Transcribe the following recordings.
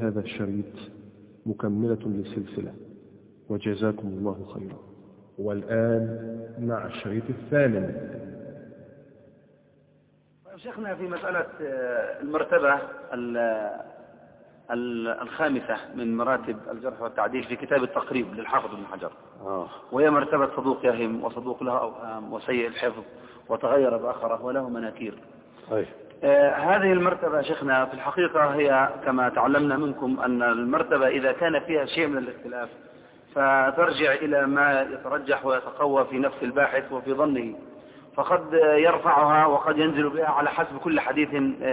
هذا الشريط مكملة للسلسلة، وجزاكم الله خيرا. والآن مع الشريط الثامن. شيخنا في مسألة المرتبة الخامسة من مراتب الجرح والتعديل في كتاب التقريب للحافظ ابن حجر، وهي مرتبة صدوق يهم وصدوق له أوهام وسيء الحفظ وتغير بآخره وله مناكير. هذه المرتبة شيخنا في الحقيقة هي كما تعلمنا منكم أن المرتبة إذا كان فيها شيء من الاختلاف فترجع إلى ما يترجح ويتقوى في نفس الباحث وفي ظنه، فقد يرفعها وقد ينزل بها على حسب كل حديث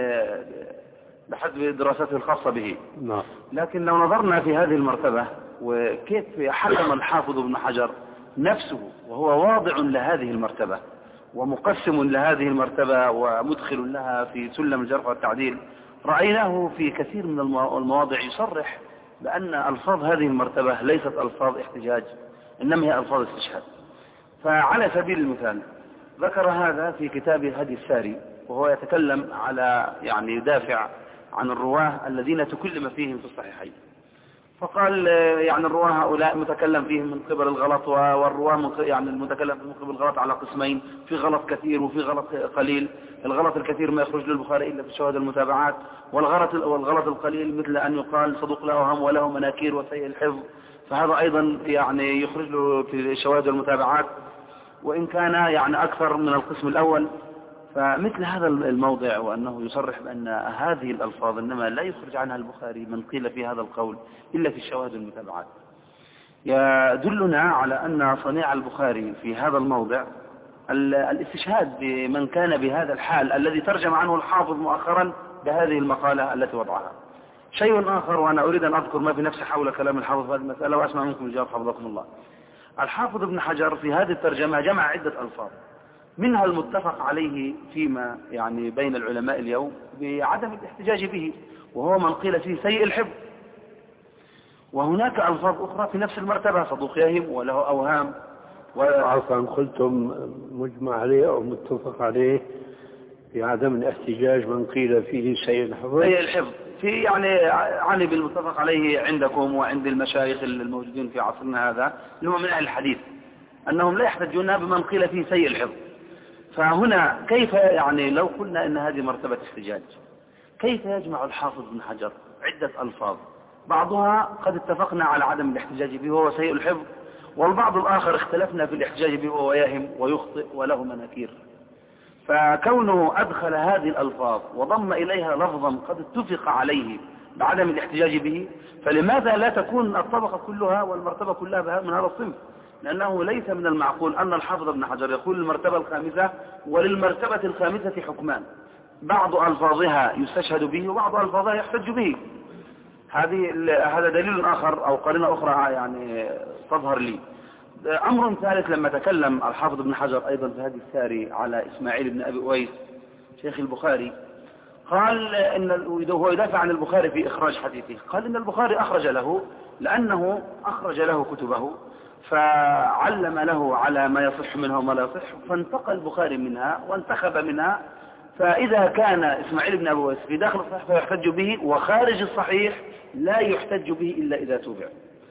بحسب دراسته الخاصة به. لكن لو نظرنا في هذه المرتبة وكيف حكم الحافظ ابن حجر نفسه وهو واضع لهذه المرتبة ومقسم لهذه المرتبة ومدخل لها في سلم الجرح والتعديل، رأيناه في كثير من المواضع يصرح بأن ألفاظ هذه المرتبة ليست ألفاظ احتجاج، إنما هي ألفاظ استشهاد. فعلى سبيل المثال ذكر هذا في كتاب هدي الساري، وهو يتكلم على يدافع عن الرواه الذين تكلم فيهم في الصحيحين، فقال الرواه هؤلاء متكلم فيهم من قبل الغلط، والرواه المتكلم من قبل الغلط على قسمين، في غلط كثير وفي غلط قليل. الغلط الكثير ما يخرج للبخاري إلا في الشواهد المتابعات، والغلط القليل مثل أن يقال صدوق له أوهام وله مناكير وسيء الحفظ، فهذا أيضا يخرج له في الشواهد المتابعات وإن كان أكثر من القسم الأول. فمثل هذا الموضع وأنه يصرح بأن هذه الألفاظ إنما لا يخرج عنها البخاري من قيل في هذا القول إلا في الشواهد المتابعات، يدلنا على أن صنيع البخاري في هذا الموضع الاستشهاد بمن كان بهذا الحال الذي ترجم عنه الحافظ مؤخرا بهذه المقالة التي وضعها. شيء آخر، وأنا أريد أن أذكر ما في نفسي حول كلام الحافظ في هذه المسألة وأسمع منكم الجواب حفظكم الله. الحافظ ابن حجر في هذه الترجمة جمع عدة ألفاظ، منها المتفق عليه فيما بين العلماء اليوم بعدم الاحتجاج به، وهو من قيل فيه سيء الحفظ. وهناك ألفاظ أخرى في نفس المرتبة، صدوق يهم وله أوهام عفوا قلتم مجمع عليه أو متفق عليه بعدم الاحتجاج من قيل فيه سيء الحفظ. سيء الحفظ في عني بالمتفق عليه عندكم وعند المشايخ الموجودين في عصرنا هذا اللي هو من أهل الحديث، أنهم لا يحتجون بمن قيل فيه سيء الحفظ. فهنا كيف لو قلنا إن هذه مرتبة احتجاج، كيف يجمع الحافظ ابن حجر عدة ألفاظ بعضها قد اتفقنا على عدم الاحتجاج به وهو سيء الحفظ، والبعض الآخر اختلفنا في الاحتجاج به وهو يهم ويخطئ وله مناكير. فكونه أدخل هذه الألفاظ وضم إليها لفظا قد اتفق عليه بعدم الاحتجاج به، فلماذا لا تكون الطبقة كلها والمرتبة كلها من هذا الصنف؟ لأنه ليس من المعقول أن الحافظ ابن حجر يقول المرتبة الخامسة وللمرتبة الخامسة حكمان، بعض ألفاظها يستشهد به وبعض ألفاظها يحتج به. هذا دليل آخر أو قرينة أخرى تظهر لي. أمر ثالث، لما تكلم الحافظ ابن حجر أيضا في هذه الساري على إسماعيل بن أبي أويس شيخ البخاري، قال هو يدافع عن البخاري في إخراج حديثه، قال إن البخاري أخرج له لأنه أخرج له كتبه فعلم له على ما يصح منها وما لا يصح، فانتقى البخاري منها وانتخب منها. فإذا كان إسماعيل بن أبي أويس في داخل الصحيح فيحتج به، وخارج الصحيح لا يحتج به إلا إذا توبع.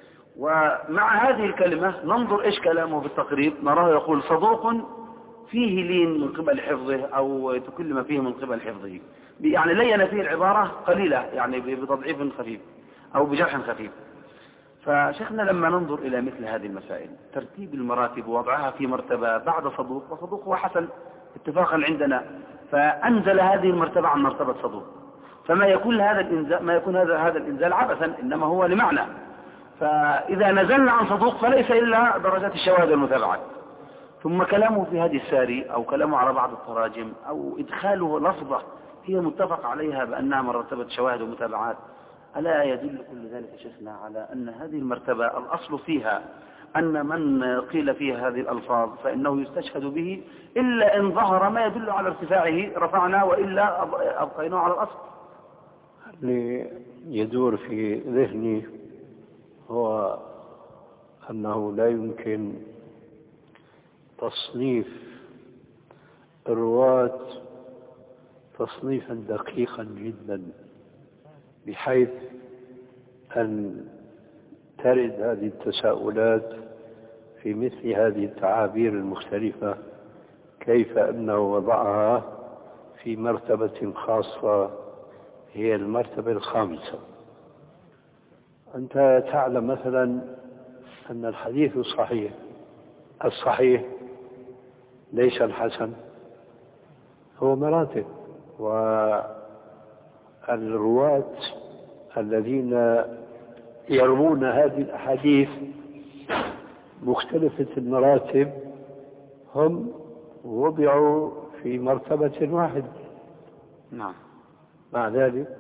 ومع هذه الكلمة ننظر إيش كلامه في التقريب، نراه يقول صدوق فيه لين من قبل حفظه أو تكلم فيه من قبل حفظه، لين فيه العبارة قليلة بتضعيف خفيف أو بجرح خفيف. فشيخنا لما ننظر إلى مثل هذه المسائل ترتيب المراتب ووضعها في مرتبة بعد صدوق، وصدوق هو حسن اتفاقا عندنا، فأنزل هذه المرتبة عن مرتبة صدوق، فما يكون هذا الإنزال عبثا، إنما هو لمعنى. فإذا نزلنا عن صدوق فليس إلا درجات الشواهد والمتابعات. ثم كلامه في هذه الساري أو كلامه على بعض التراجم أو إدخاله لفظة هي متفق عليها بأنها مرتبة شواهد ومتابعات، ألا يدل كل ذلك شيخنا على أن هذه المرتبة الأصل فيها أن من قيل فيها هذه الألفاظ فإنه يستشهد به، إلا إن ظهر ما يدل على ارتفاعه رفعنا، وإلا أبقيناه على الأصل. اللي يدور في ذهني هو أنه لا يمكن تصنيف الرواة تصنيفا دقيقا جدا، بحيث أن ترد هذه التساؤلات في مثل هذه التعابير المختلفة، كيف أنه وضعها في مرتبة خاصة هي المرتبة الخامسة. أنت تعلم مثلا أن الحديث الصحيح ليس الحسن، هو مراتب، والرواة الذين يروون هذه الأحاديث مختلفة المراتب هم وضعوا في مرتبة واحدة. نعم. مع ذلك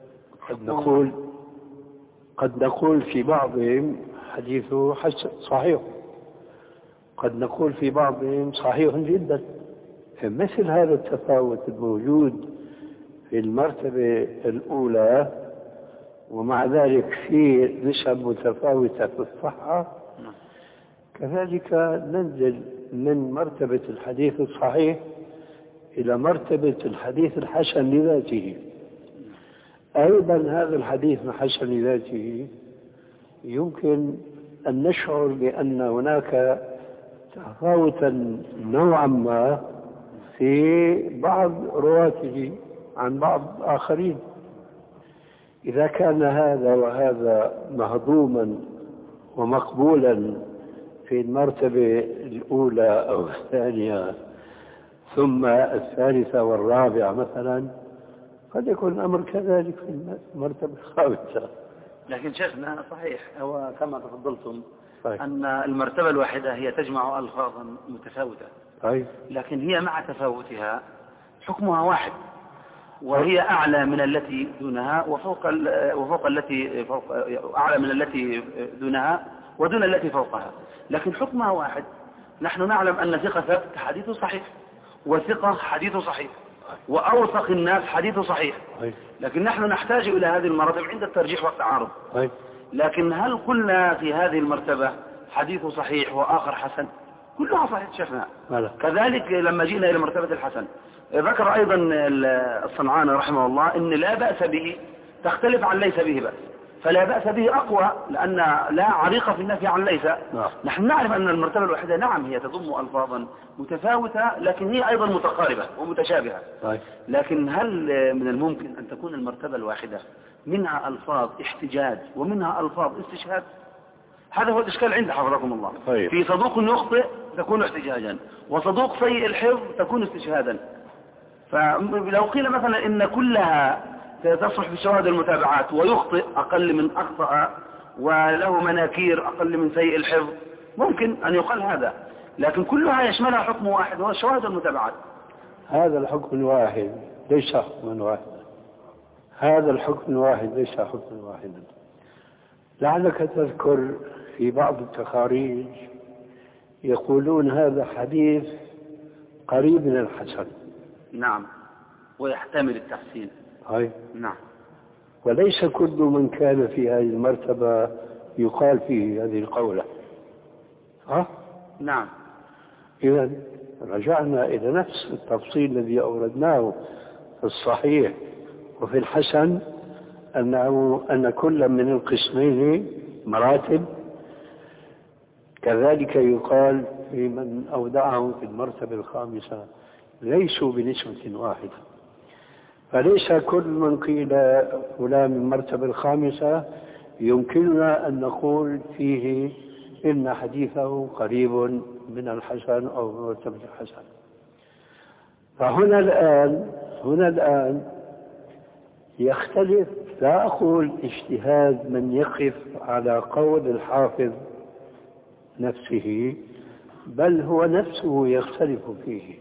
قد نقول في بعضهم حديثه صحيح، قد نقول في بعضهم صحيح جدا. مثل هذا التفاوت الموجود في المرتبة الأولى ومع ذلك في نسب متفاوتة في الصحة، كذلك ننزل من مرتبة الحديث الصحيح إلى مرتبة الحديث الحسن لذاته. أيضا هذا الحديث الحسن لذاته يمكن أن نشعر بأن هناك تفاوتا نوعا ما في بعض رواته عن بعض آخرين. إذا كان هذا وهذا مهضوما ومقبولا في المرتبة الأولى أو الثانية ثم الثالثة والرابعة مثلا، قد يكون الأمر كذلك في المرتبة الخامسة. لكن شيخنا صحيح، هو كما تفضلتم صحيح. أن المرتبة الواحدة هي تجمع ألفاظا متفاوتة، لكن هي مع تفاوتها حكمها واحد، وهي أعلى من التي دونها وفوق التي أعلى من التي دونها ودون التي فوقها، لكن حكمها واحد. نحن نعلم أن ثقة ثبت حديثه صحيح، وثقة حديثه صحيح، وأوثق الناس حديثه صحيح، لكن نحن نحتاج إلى هذه المراتب عند الترجيح والتعارض. لكن هل قلنا في هذه المرتبة حديثه صحيح وآخر حسن؟ كلها صحيح شفنا. كذلك لما جئنا إلى مرتبة الحسن ذكر أيضا الصنعاني رحمه الله إن لا بأس به تختلف عن ليس به بأس، فلا بأس به أقوى لأن لا عريقة في النفي عن ليس. نحن نعرف أن المرتبة الواحدة نعم هي تضم ألفاظا متفاوتة، لكن هي أيضا متقاربة ومتشابهة. لكن هل من الممكن أن تكون المرتبة الواحدة منها ألفاظ احتجاج ومنها ألفاظ استشهاد؟ هذا هو الإشكال عند حفظكم الله. في صدوق يخطئ تكون احتجاجا، وصدوق سيء الحفظ تكون استشهادا. فلو قيل مثلا إن كلها تصلح في شواهد المتابعات ويخطئ أقل من أخطأ وله مناكير أقل من سيء الحفظ، ممكن أن يقال هذا، لكن كلها يشملها حكم واحد وهو شواهد المتابعات. هذا الحكم الواحد ليس حكما واحدا، هذا الحكم الواحد ليس حكما واحدا. لعلك تذكر في بعض التخاريج يقولون هذا حديث قريب من الحسن. نعم، ويحتمل التحسين. نعم. وليس كل من كان في هذه المرتبة يقال فيه هذه القولة. نعم. إذا رجعنا إلى نفس التفصيل الذي أوردناه في الصحيح وفي الحسن، أن كل من القسمين مراتب. كذلك يقال في من أودعه في المرتبة الخامسة ليسوا بنسبة واحدة، فليس كل من قيل فلان من المرتبة الخامسة يمكننا أن نقول فيه إن حديثه قريب من الحسن أو من مرتبة الحسن. فهنا الآن يختلف، لا أقول اجتهاد من يقف على قول الحافظ نفسه، بل هو نفسه يختلف فيه.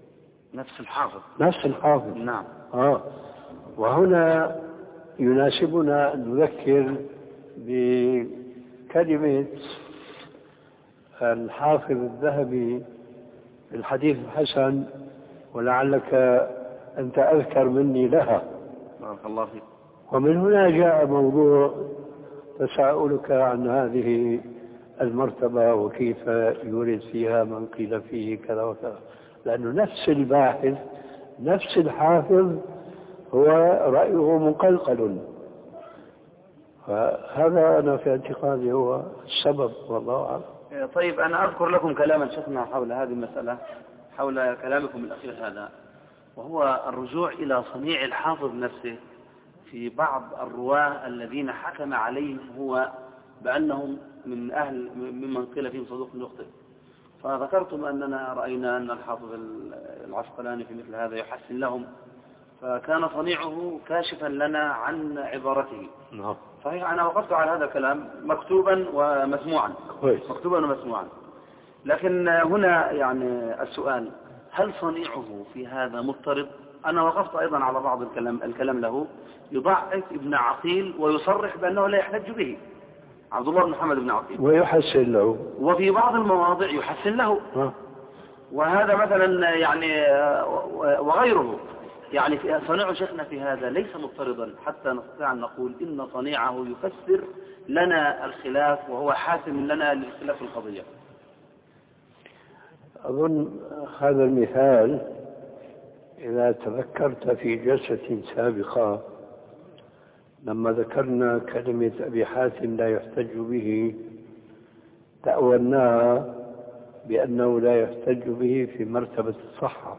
نفس الحافظ. نعم. وهنا يناسبنا أن نذكر بكلمة الحافظ الذهبي في الحديث الحسن، ولعلك أنت أذكر مني لها. بارك الله فيك. ومن هنا جاء موضوع تساؤلك عن هذه المرتبة وكيف يورد فيها من قيل فيه كذا وكذا، لأنه نفس الباحث نفس الحافظ هو رأيه مقلقل. فهذا أنا في اعتقادي هو السبب، والله أعلم. طيب أنا أذكر لكم كلاما شيخنا حول هذه المسألة، حول كلامكم الأخير هذا، وهو الرجوع إلى صنيع الحافظ نفسه في بعض الرواة الذين حكم عليهم هو بأنهم ممن قيل فيهم صدوق يخطئ. فذكرتم أننا رأينا أن الحافظ العسقلاني في مثل هذا يحسن لهم، فكان صنيعه كاشفا لنا عن عبارته. صحيح، أنا وقفت على هذا الكلام مكتوبا ومسموعا. مكتوبا ومسموعا. لكن هنا يعني السؤال، هل صنيعه في هذا مضطرب؟ أنا وقفت أيضا على بعض الكلام له يضعف ابن عقيل ويصرح بأنه لا يحتج به، عبد الله بن محمد بن عقيل، ويحسن له، وفي بعض المواضع يحسن له. وهذا مثلا يعني وغيره، يعني صنيع شيخنا في هذا ليس مضطردا حتى نستطيع أن نقول إن صنيعه يفسر لنا الخلاف وهو حاسم لنا للخلاف القضية. أظن هذا المثال إذا تذكرت في جلسة سابقة لما ذكرنا كلمة أبي حاتم لا يحتج به، تأولناها بأنه لا يحتج به في مرتبة الصحة،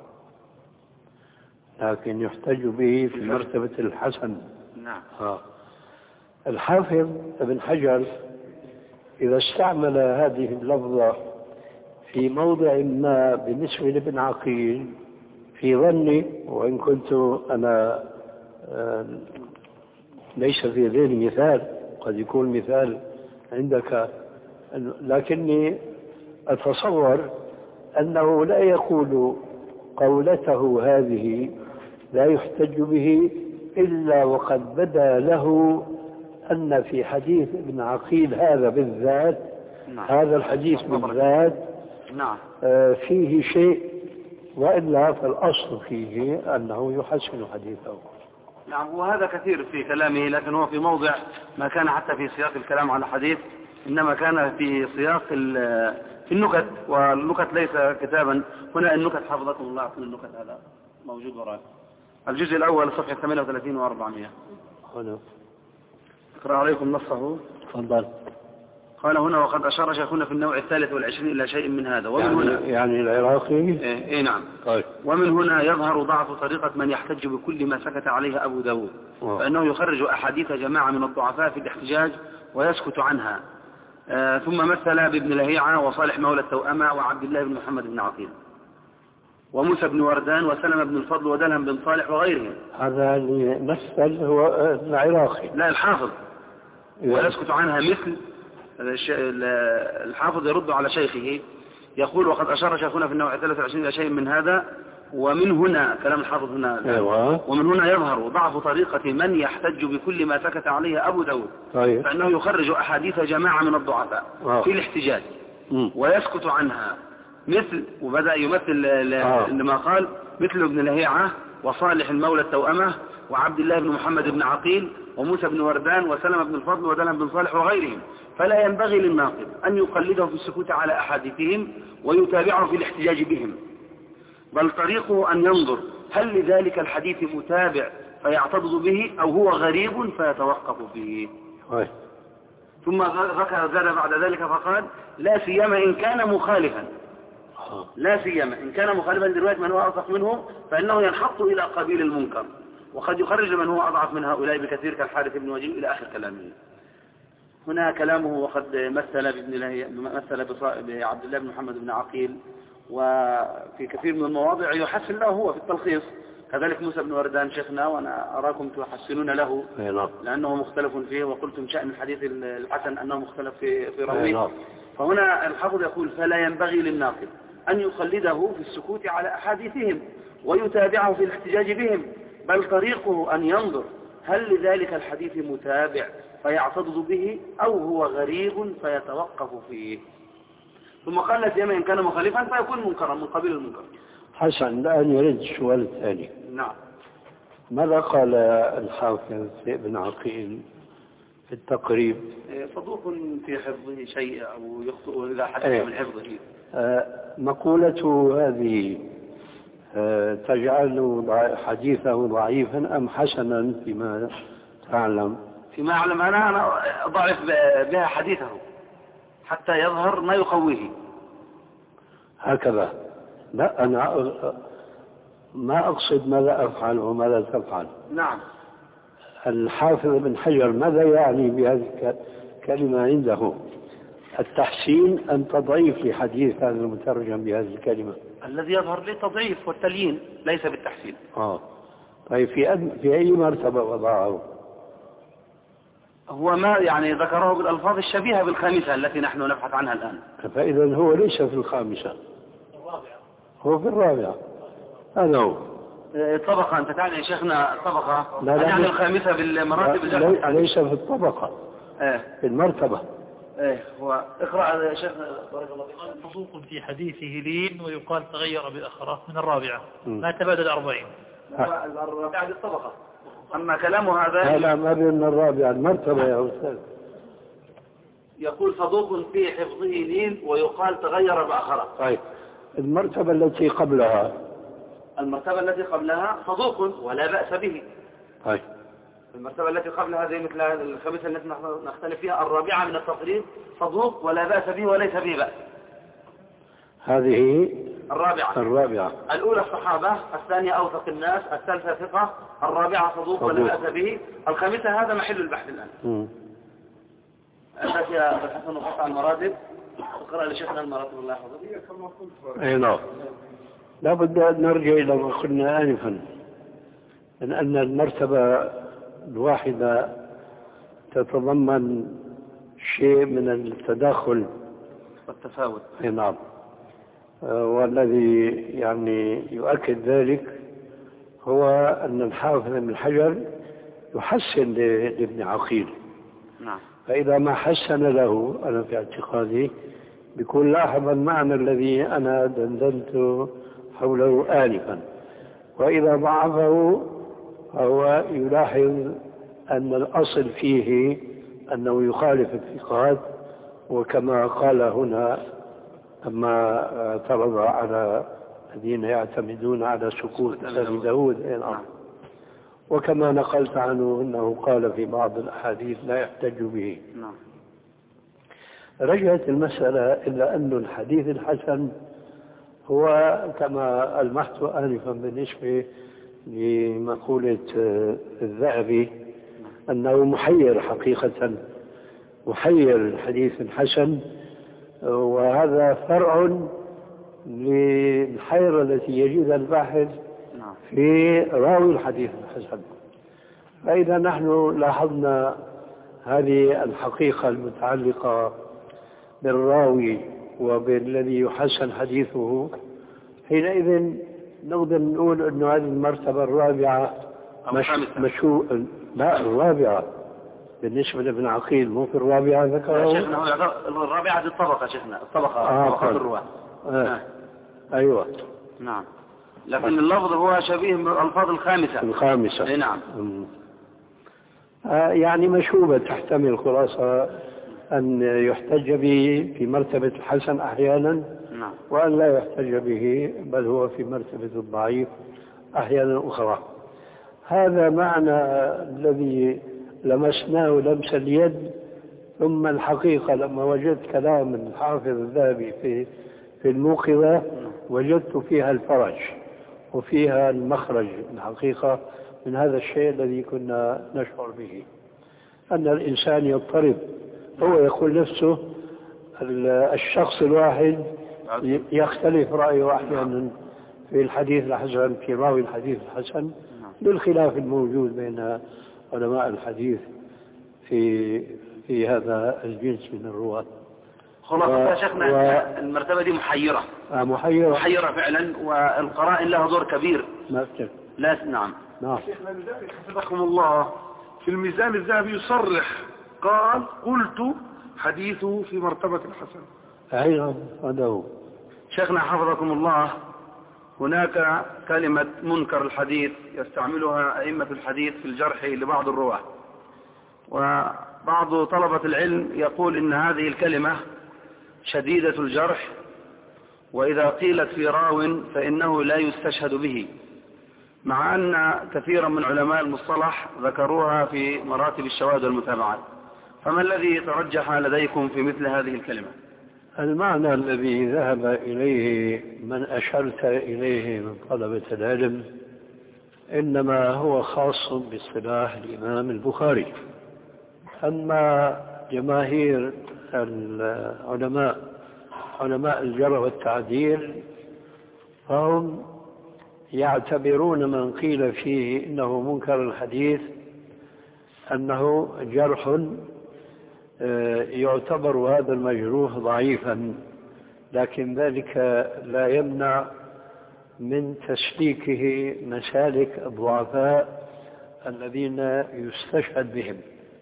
لكن يحتج به في مرتبة الحسن. نعم. الحافظ ابن حجر إذا استعمل هذه اللفظة في موضع ما بالنسبة لابن عقيل، في ظني وإن كنت أنا ليس في ذهني مثال، قد يكون مثال عندك، لكني أتصور أنه لا يقول قولته هذه لا يحتج به إلا وقد بدا له أن في حديث ابن عقيل هذا بالذات، هذا الحديث بالذات فيه شيء، وإلا فالأصل فيه أنه يحسن حديثه. نعم، وهذا كثير في كلامه، لكن هو في موضع ما كان حتى في سياق الكلام على حديث، إنما كان في سياق في النكت، والنكت ليس كتابا. هنا النكت حفظكم الله، أعطنا النكت، هذا موجود وراء الجزء الأول صفحة 38 و400. هنا أقرأ عليكم نصه. تفضل. قال هنا: وقد أشار شيخنا في النوع 23 إلى شيء من هذا، ومن هنا يعني العراقي. إيه نعم. طيب. ومن هنا يظهر ضعف طريقة من يحتج بكل ما سكت عليه أبو داود، فإنه يخرج أحاديث جماعة من الضعفاء في الاحتجاج ويسكت عنها. ثم مثل بابن لهيعة وصالح مولى التوأمة وعبد الله بن محمد بن عقيل وموسى بن وردان وسلم بن الفضل ودلهم بن صالح وغيرهم. هذا اللي مثل هو العراقي. لا، الحافظ. ويسكت عنها مثل الحافظ يرد على شيخه يقول: وقد أشار شيخنا في النوع 23 إلى شيء من هذا. ومن هنا كلام الحافظ هنا. ومن هنا يظهر ضعف طريقة من يحتج بكل ما سكت عليه أبو داود، فإنه يخرج أحاديث جماعة من الضعفاء في الاحتجاج ويسكت عنها مثل، وبدأ يمثل لما قال مثل ابن لهيعة وصالح المولى التوأمة وعبد الله بن محمد بن عقيل وموسى بن وردان وسلم بن الفضل ودلهم بن صالح وغيرهم. فلا ينبغي للناقد أن يقلده في السكوت على أحاديثهم ويتابعه في الاحتجاج بهم، بل طريقه أن ينظر هل لذلك الحديث متابع فيعتضد به أو هو غريب فيتوقف به. ثم ذكر بعد ذلك فقال: لا سيما إن كان مخالفا، لا سيما إن كان مخالفا لرواية من هو أوثق منه، فإنه ينحط إلى قبيل المنكر، وقد يخرج من هو أضعف من هؤلاء بكثير كالحارث بن وجيه إلى آخر كلامه. هنا كلامه: وقد مثل بعبد الله بن محمد بن عقيل، وفي كثير من المواضع يحسن له هو في التلخيص. كذلك موسى بن وردان شيخنا، وأنا أراكم تحسنون له لأنه مختلف فيه، وقلتم شأن الحديث الحسن أنه مختلف في راويه. فهنا الحافظ يقول: فلا ينبغي للناقد أن يقلده في السكوت على أحاديثهم ويتابعه في الاحتجاج بهم، بل طريقه أن ينظر هل لذلك الحديث متابع فيعتضد به أو هو غريب فيتوقف فيه. ثم قال: لا سيما إن كان مخالفا فيكون منكرا من قبيل المنكر. حسن، الآن يرد السؤال الثاني. نعم. ماذا قال الحافظ ابن عقيل في التقريب؟ صدوق في حفظه شيء أو يخطئ إذا حدث من حفظه. مقولته هذه تجعل حديثه ضعيفا أم حسنا فيما تعلم فيما أعلم أنا أضعف بها حديثه حتى يظهر ما يقويه. هكذا. لا، أنا ما أقصد ماذا أفعل وماذا تفعل. نعم. الحافظ بن حجر ماذا يعني بهذه الكلمة عنده؟ التحسين أم تضعيف لحديث هذا المترجم بهذه الكلمة؟ الذي يظهر لي تضعيف والتليين ليس بالتحسين. طيب في أي مرتبة وضعه؟ هو ما يعني ذكره بالألفاظ الشبيهة بالخامسة التي نحن نبحث عنها الآن. فإذا هو ليس في الخامسة، هو في الرابعة. هذا هو الطبقة. أنت تعني يا شيخنا الطبقة؟ لا يعني الخامسة بالمراتب. ليس في الطبقة، في المرتبة. هو اقرأ يا شيخنا بارك الله فيك. صدوق في حديثه لين ويقال تغير بأخره من الرابعة ما تبادل 40. الرابعة بالطبقة. أما كلامه هذا لا ما بين الرابعة المرتبة يا أستاذ. يقول صدوق في حفظه لين ويقال تغير بأخره. طيب المرتبة التي قبلها. المرتبة التي قبلها صدوق ولا بأس به. طيب المرتبة التي قبلها زي مثل الخامسة التي نختلف فيها. الرابعة من التقريب صدوق ولا بأس به وليس به بأس. هذه الرابعة. الأولى الصحابة، الثانية أوثق الناس، الثالثة ثقة، الرابعة صدوق ولا بأس به، الخامسة هذا محل البحث الآن. أساس يا حسن وقطع المراتب. اقرأ لشيخنا المراتب الله يحفظه. أي نعم. لا بد أن نرجع إلى ما قلنا آنفا، من أن المرتبة الواحدة تتضمن شيء من التداخل والتفاوت. أي نعم. والذي يعني يؤكد ذلك هو أن الحافظ بن حجر يحسن لابن عقيل. نعم. فإذا ما حسن له أنا في اعتقادي بيكون لاحظ المعنى الذي أنا دندنت حوله آنفا، وإذا ضعفه فهو يلاحظ أن الأصل فيه أنه يخالف الثقات، وكما قال هنا أما اعترض على الذين يعتمدون على سكوت أبي داود. وكما نقلت عنه أنه قال في بعض الأحاديث لا يحتج به. رجعت المسألة إلا أن الحديث الحسن هو كما ألمحت آنفا بالنسبة لمقولة الذهبي أنه محير حقيقة، محير الحديث الحسن، وهذا فرع للحيرة التي يجدها الباحث في راوي الحديث الحسن. فإذا نحن لاحظنا هذه الحقيقة المتعلقة بالراوي وبالذي يحسن حديثه، حينئذ نقدر نقول أن هذه المرتبة الرابعة لا الرابعة بالنسبة لابن عقيل، مو في الرابعة ذكره. شيخنا الرابعة دي الطبقة شيخنا، طبقة الرواة. أيوة. نعم. لكن اللفظ هو شبيه بالألفاظ الخامسة. نعم. يعني مشوبة تحتمل خلاصة أن يحتج به في مرتبة الحسن أحيانا، وأن لا يحتج به بل هو في مرتبة الضعيف أحيانا أخرى. هذا معنى الذي لمسناه لمس اليد. ثم الحقيقة لما وجدت كلام الحافظ الذهبي في الموقظة وجدت فيها الفرج وفيها المخرج الحقيقة من هذا الشيء الذي كنا نشعر به، أن الإنسان يضطرب. هو يقول نفسه الشخص الواحد يختلف رأيه أحيانا في الحديث الحسن، في راوي الحديث الحسن، للخلاف الموجود بين علماء الحديث في هذا الجنس من الرواة. خلاصة يا شيخنا المرتبة دي محيرة. محيرة فعلا، والقرائن لها دور كبير. نعم. شيخنا لذلك حفظكم الله في الميزان الذهبي يصرح قال قلت حديثه في مرتبة الحسن. أيضا هذا هو. شيخنا حفظكم الله، هناك كلمة منكر الحديث يستعملها أئمة الحديث في الجرح لبعض الرواة، وبعض طلبة العلم يقول إن هذه الكلمة شديدة الجرح، وإذا قيلت في راو فإنه لا يستشهد به، مع أن كثيرا من علماء المصطلح ذكروها في مراتب الشواذ والمتابعات، فما الذي ترجح لديكم في مثل هذه الكلمة؟ المعنى الذي ذهب إليه من أشرت إليه من طلبة العلم إنما هو خاص باصطلاح الإمام البخاري. أما جماهير العلماء علماء الجرح والتعديل فهم يعتبرون من قيل فيه إنه منكر الحديث أنه جرح يعتبر هذا المجروح ضعيفا، لكن ذلك لا يمنع من تسليكه مسالك الضعفاء الذين يستشهد بهم.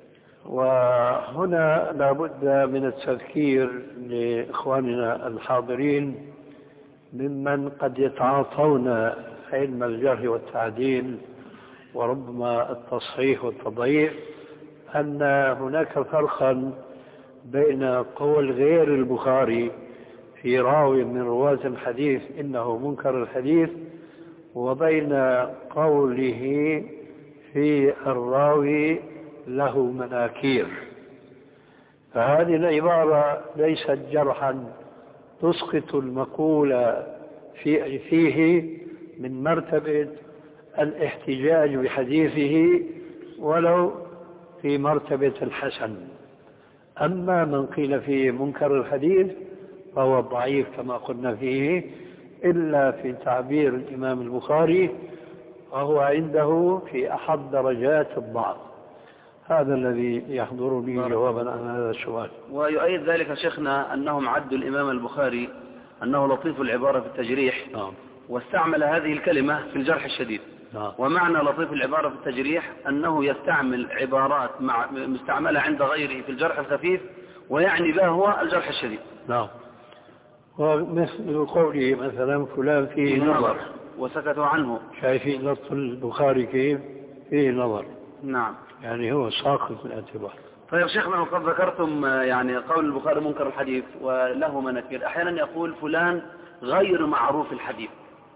وهنا لا بد من التذكير لإخواننا الحاضرين ممن قد يتعاطون علم الجرح والتعديل وربما التصحيح والتضعيف أن هناك فرقا بين قول غير البخاري في راوي من رواة الحديث إنه منكر الحديث وبين قوله في الراوي له مناكير. فهذه العبارة ليست جرحا تسقط المقولة فيه من مرتبة الاحتجاج بحديثه ولو في مرتبة الحسن. أما من قيل فيه منكر الحديث فهو ضعيف كما قلنا فيه، إلا في تعبير الإمام البخاري وهو عنده في أحد درجات الضعف. هذا الذي يحضرني جوابا عن هذا السؤال. ويؤيد ذلك شيخنا أنهم عدوا الإمام البخاري أنه لطيف العبارة في التجريح، واستعمل هذه الكلمة في الجرح الشديد. ومعنى لطيف العبارة في التجريح أنه يستعمل عبارات مستعملة عند غيره في الجرح الخفيف ويعني به هو الجرح الشديد. نعم. ومثل قوله مثلا فلان فيه نظر وسكتوا عنه. شايفين لطف البخاري كيف فيه نظر. نعم. يعني هو ساقط من الاعتبار. طيب شيخنا، وقد ذكرتم يعني قول البخاري منكر الحديث وله مناكير، أحيانا يقول فلان غير معروف الحديث،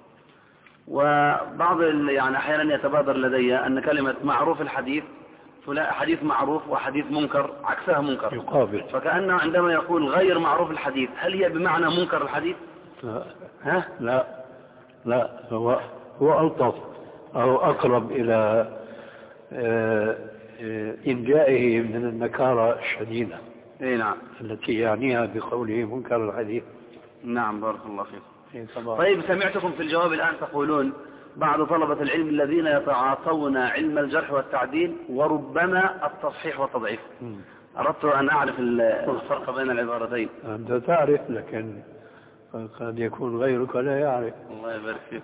وبعض يعني أحيانا يتبادر لدي أن كلمة معروف الحديث حديث معروف وحديث منكر عكسها منكر يقابل. فكأنه عندما يقول غير معروف الحديث هل هي بمعنى منكر الحديث؟ لا. ها؟ لا هو ألطف أو أقرب إلى إنجائه من النكارة الشديدة. إيه نعم. التي يعنيها بقوله منكر الحديث. نعم بارك الله فيكم. طيب سمعتكم في الجواب الآن تقولون بعض طلبة العلم الذين يتعاطون علم الجرح والتعديل وربما التصحيح والتضعيف. أردت أن أعرف الفرق بين العبارتين. أنت تعرف لكن قد يكون غيرك لا يعرف. الله يبارك فيك.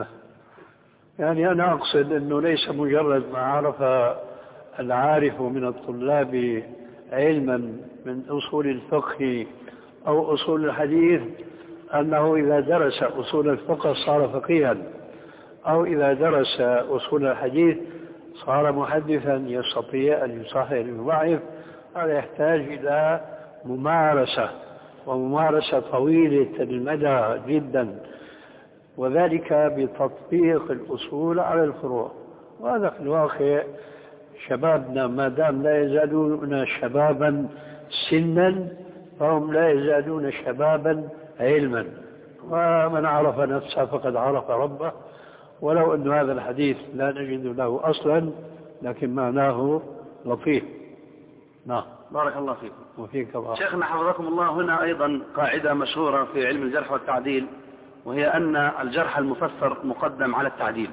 يعني أنا أقصد أنه ليس مجرد ما عرف العارف من الطلاب علما من أصول الفقه أو أصول الحديث أنه إذا درس أصول الفقه صار فقيها، أو إذا درس أصول الحديث صار محدثا يستطيع أن يصحح ويضعف. هذا يحتاج إلى ممارسة، وممارسة طويلة المدى جدا، وذلك بتطبيق الأصول على الفروع. وهذا في الواقع شبابنا ما دام لا يزالون شبابا سنا فهم لا يزالون شبابا علما، ومن عرف نفسه فقد عرف ربه. ولو أن هذا الحديث لا نجد له أصلا لكن معناه لطيف. نعم بارك الله فيكم. وفيك الله. شيخنا حفظكم الله، هنا أيضا قاعدة مشهورة في علم الجرح والتعديل، وهي أن الجرح المفسر مقدم على التعديل.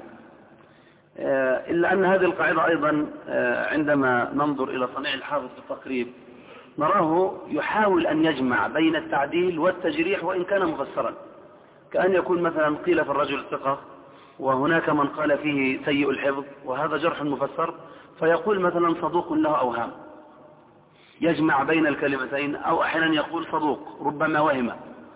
إلا أن هذه القاعدة أيضا عندما ننظر إلى صنيع الحافظ في التقريب نراه يحاول أن يجمع بين التعديل والتجريح وإن كان مفسرا، كأن يكون مثلا قيل في الرجل ثقة وهناك من قال فيه سيء الحفظ وهذا جرح مفسر، فيقول مثلا صدوق له أوهام، يجمع بين الكلمتين، أو أحيانا يقول صدوق ربما وهم.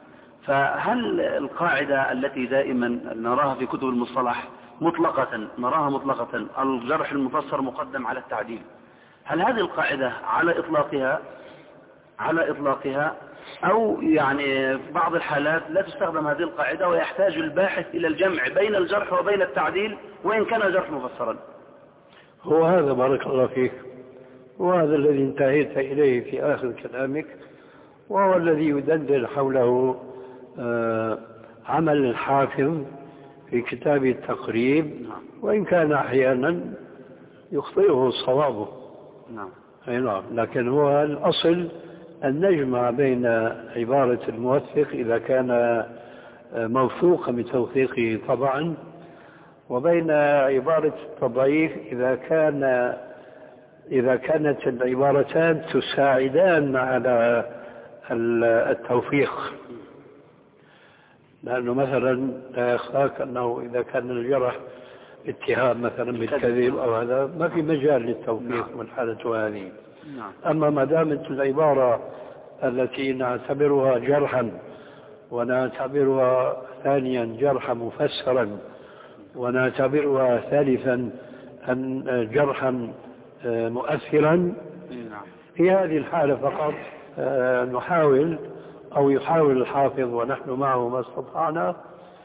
فهل القاعدة التي دائما نراها في كتب المصطلح مطلقة نراها مطلقة الجرح المفسر مقدم على التعديل، هل هذه القاعدة على إطلاقها أو يعني في بعض الحالات لا تستخدم هذه القاعدة ويحتاج الباحث إلى الجمع بين الجرح وبين التعديل وإن كان الجرح مفسرا. هو هذا بارك الله فيك، وهذا الذي انتهيت إليه في آخر كلامك، وهو الذي يدندن حوله عمل الحافظ في كتاب التقريب، وإن كان أحيانا يخطئه صوابه. نعم. لكن هو الأصل أن نجمع بين عبارة الموثق إذا كان موثوقا بتوثيقه طبعا، وبين عبارة التضعيف إذا كانت العبارتان تساعدان على التوفيق. لأنه مثلا لا يخفاك أنه إذا كان الجرح اتهام مثلا بالكذب أو هذا ما في مجال للتوفيق من حالته هذه. أما ما دامت العبارة التي نعتبرها جرحا ونعتبرها ثانيا جرحا مفسرا ونعتبرها ثالثا جرحا مؤثرا، في هذه الحالة فقط نحاول أو يحاول الحافظ ونحن معه ما استطعنا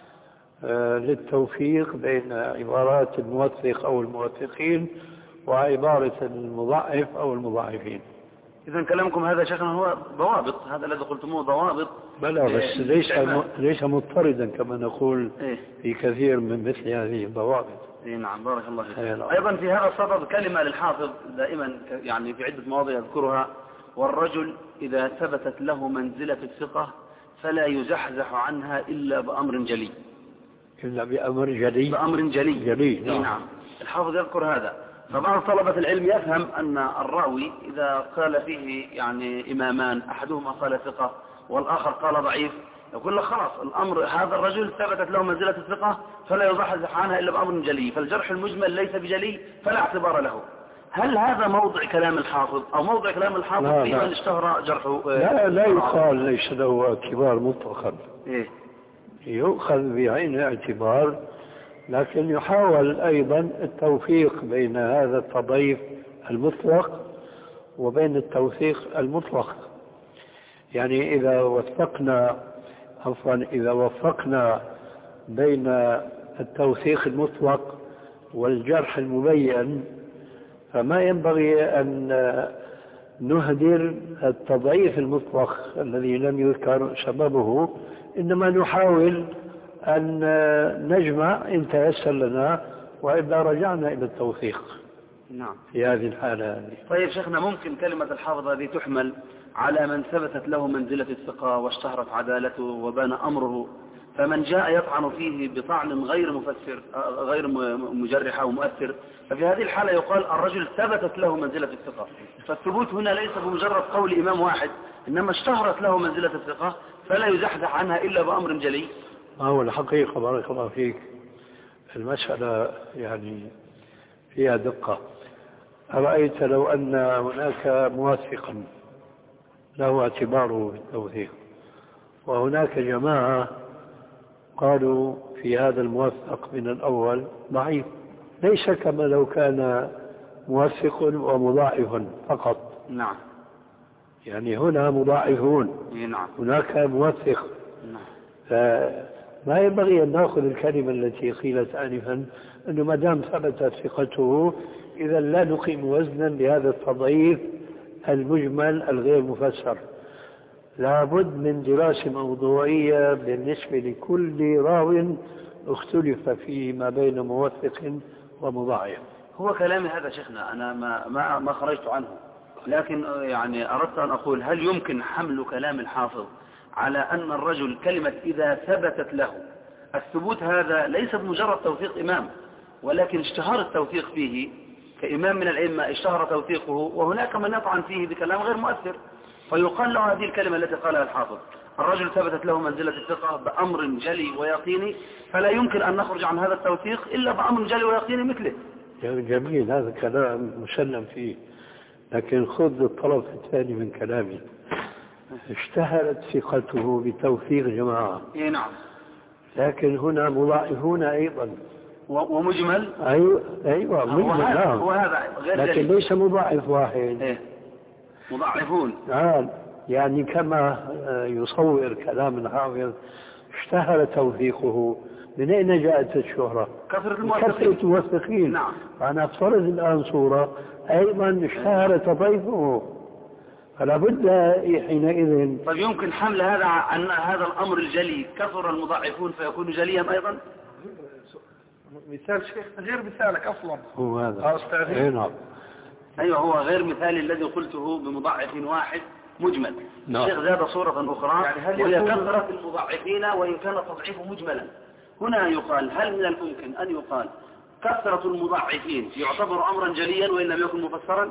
للتوفيق بين عبارات الموثق أو الموثقين وعبارة المضعف أو المضاعفين. إذا كلامكم هذا شيخنا هو ضوابط، هذا الذي قلتموه ضوابط. بلى بس ليس مضطردا كما نقول في كثير من مثل هذه الضوابط. نعم بارك الله فيك. أيضا في هذا الصدد كلمة للحافظ دائما يعني في عدة مواضع يذكرها: والرجل إذا ثبتت له منزلة الثقة فلا يزحزح عنها إلا بأمر جلي. إلا بأمر جلي. بأمر جلي. نعم. الحافظ يذكر هذا. فبعض طلبة العلم يفهم أن الراوي إذا قال فيه يعني إمامان أحدهما قال ثقة والآخر قال ضعيف، يقول لك خلاص الأمر هذا الرجل ثبتت له منزلة الثقة فلا يزحزح عنها إلا بأمر جلي، فالجرح المجمل ليس بجلي فلا اعتبار له. هل هذا موضع كلام الحافظ أو موضع كلام الحافظ في من اشتهر جرحه؟ لا يقال ليس له اعتبار مطلقا. يؤخذ بعين الاعتبار، لكن يحاول أيضا التوفيق بين هذا التضعيف المطلق وبين التوثيق المطلق. يعني إذا وفقنا بين التوثيق المطلق والجرح المبين، فما ينبغي أن نهدر التضعيف المطلق الذي لم يذكر سببه، إنما نحاول أن نجمع إن تيسر لنا، وإذا رجعنا إلى التوثيق. نعم. في هذه الحالة. طيب شيخنا، ممكن كلمة الحافظ هذه تحمل على من ثبتت له منزلة الثقة واشتهرت عدالته وبان أمره، فمن جاء يطعن فيه بطعن غير مفسر غير مجرح أو مؤثر، ففي هذه الحالة يقال الرجل ثبتت له منزلة الثقة. فالثبوت هنا ليس بمجرد قول إمام واحد، إنما اشتهرت له منزلة الثقة فلا يزحزح عنها إلا بأمر جلي. هو الحقيقة بارك الله فيك المسألة يعني فيها دقة. أرأيت لو أن هناك موثقا له اعتباره بالتوثيق، وهناك جماعة قالوا في هذا الموثق من الأول ضعيف، ليس كما لو كان موثق ومضاعف فقط. نعم. يعني هنا مضاعفون. نعم. هناك موثق. نعم. فما ينبغي أن نأخذ الكلمة التي قيلت آنفا أنه ما دام ثبتت ثقته إذا لا نقيم وزنا لهذا التضعيف المجمل الغير مفسر. لابد من دراسة موضوعية بالنسبة لكل راو اختلف فيه ما بين موثق ومضاعف. هو كلامي هذا شيخنا أنا ما خرجت عنه، لكن يعني أردت أن أقول هل يمكن حمل كلام الحافظ على أن الرجل كلمة إذا ثبتت له الثبوت هذا ليس بمجرد توثيق إمام، ولكن اشتهر التوثيق فيه كإمام من الأئمة اشتهر توثيقه، وهناك من يطعن فيه بكلام غير مؤثر، فيقال له هذه الكلمة التي قالها الحافظ الرجل ثبتت له منزلة الثقة بأمر جلي ويقيني، فلا يمكن أن نخرج عن هذا التوثيق إلا بأمر جلي ويقيني مثله. جميل، هذا كلام مسلم فيه، لكن خذ الطرف الثاني من كلامي. اشتهرت ثقته بتوثيق جماعة. نعم. لكن هنا مضاعفون أيضا ومجمل. أيوة مجمل. هو هذا غير لكن جلي. ليس مضاعف واحد. مضاعفون. يعني كما يصور كلام الحافظ اشتهر توثيقه، من أين جاءت الشهرة؟ كثرة الموثقين. نعم. فأنا أفترض الآن صورة أيضا اشتهر تضيفه، فلا بد حينئذ. طيب يمكن حمل هذا عن هذا الأمر الجلي، كثر المضاعفون فيكون جليا أيضا؟ مثال شيخ غير مثالك أصلا. هو هذا. نعم. أيوة، هو غير مثالي الذي قلته بمضاعف واحد مجمل. نعم. الشيخ زاد صورة أخرى يعني وهي كثرة المضاعفين وإن كان التضعيف مجملا. هنا يقال هل من الممكن أن يقال كثرة المضاعفين يعتبر أمرا جليا وإن لم يكن مفسرا؟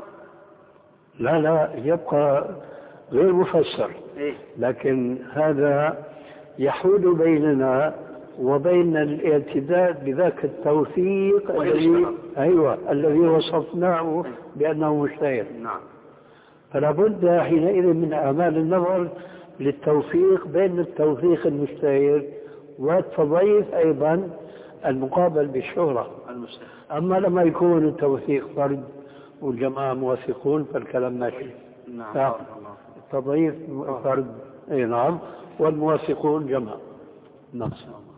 لا يبقى غير مفسر. إيه؟ لكن هذا يحول بيننا وبين الاعتداد بذاك التوثيق الذي وصفناه بأنه مشتهر. نعم. فلا بد حينئذ من أعمال النظر للتوفيق بين التوثيق المشتهر والتضعيف أيضا المقابل بالشهرة. أما لما يكون التوثيق فرد والجماعة موثقون فالكلام ماشي. نعم. التضعيف فرد نعم، والموثقون جماعة. نعم.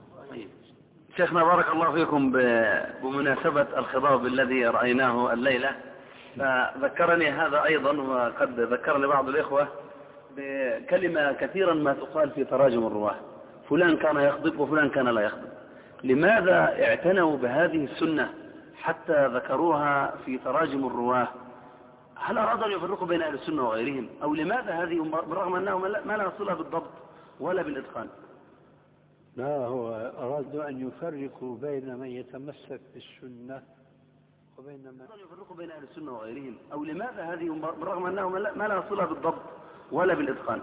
شيخنا بارك الله فيكم، بمناسبة الخضاب الذي رأيناه الليلة فذكرني هذا أيضا، وقد ذكرني بعض الإخوة بكلمة كثيرا ما تقال في تراجم الرواه: فلان كان يخضب وفلان كان لا يخضب. لماذا اعتنوا بهذه السنة حتى ذكروها في تراجم الرواه؟ هل أرادوا أن يفرقوا بين أهل السنة وغيرهم، أو لماذا هذه بالرغم أنه ما لها صلة بالضبط ولا بالإتقان؟ لا، هو أرادوا أن يفرقوا بين من يتمسك بالسنة وبين من يفرقوا بين أهل السنة وغيرهم، أو لماذا هذه بالرغم أنه ما لها صلة بالضبط ولا بالإتقان؟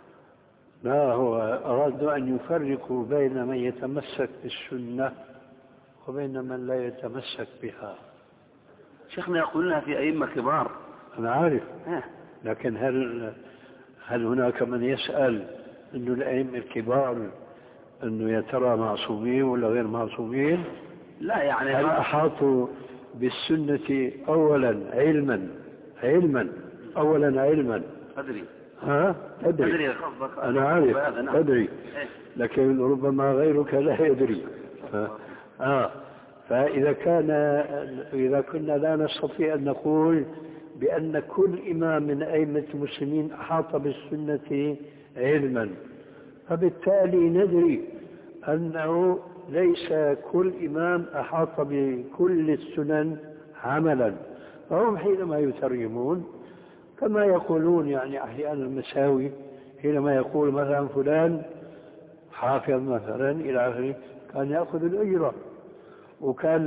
لا، هو أرادوا أن يفرقوا بين من يتمسك بالسنة وبين من لا يتمسك بها. شيخنا يقولونها في أئمة كبار. أنا عارف. لكن هل هناك من يسأل أنه الأئمة الكبار أنه يا ترى معصومين ولا غير معصومين؟ لا، يعني هل أحاطوا بالسنة أولا علما أدري. أدري. أنا عارف أدري، لكن ربما غيرك لا يدري. فإذا كنا لا نستطيع أن نقول بأن كل إمام من أئمة المسلمين أحاط بالسنة علما، فبالتالي ندري أنه ليس كل إمام أحاط بكل السنن عملا. فهم حينما يترجمون كما يقولون، يعني أحيانا المساوي حينما يقول مثلا فلان حافظ مثلا إلى آخره كان يأخذ الأجرة، وكان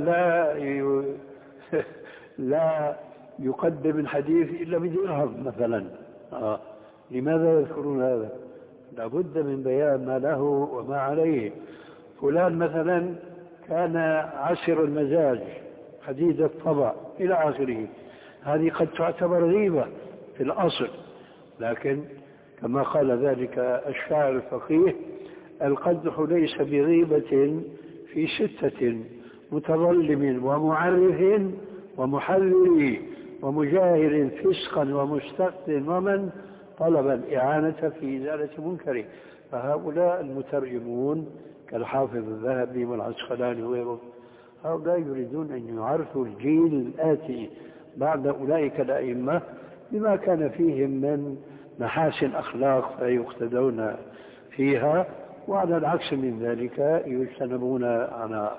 لا يقدم الحديث إلا بدرهم مثلا. لماذا يذكرون هذا؟ لابد من بيان ما له وما عليه. فلان مثلا كان عسر المزاج حديد الطبع إلى آخره، هذه قد تعتبر غيبة في الأصل، لكن كما قال ذلك الشاعر الفقيه: القدح ليس بغيبة في 6: متظلم ومعرف ومحرر ومجاهر فسقا ومستقت ومن طلب الإعانة في إزالة منكره. فهؤلاء المترجمون كالحافظ الذهبي والعسقلاني وغيرهم، هؤلاء يريدون أن يعرفوا الجيل الآتي بعد أولئك الأئمة بما كان فيهم من محاسن أخلاق فيقتدون فيها، وعلى العكس من ذلك يجتنبون عنها.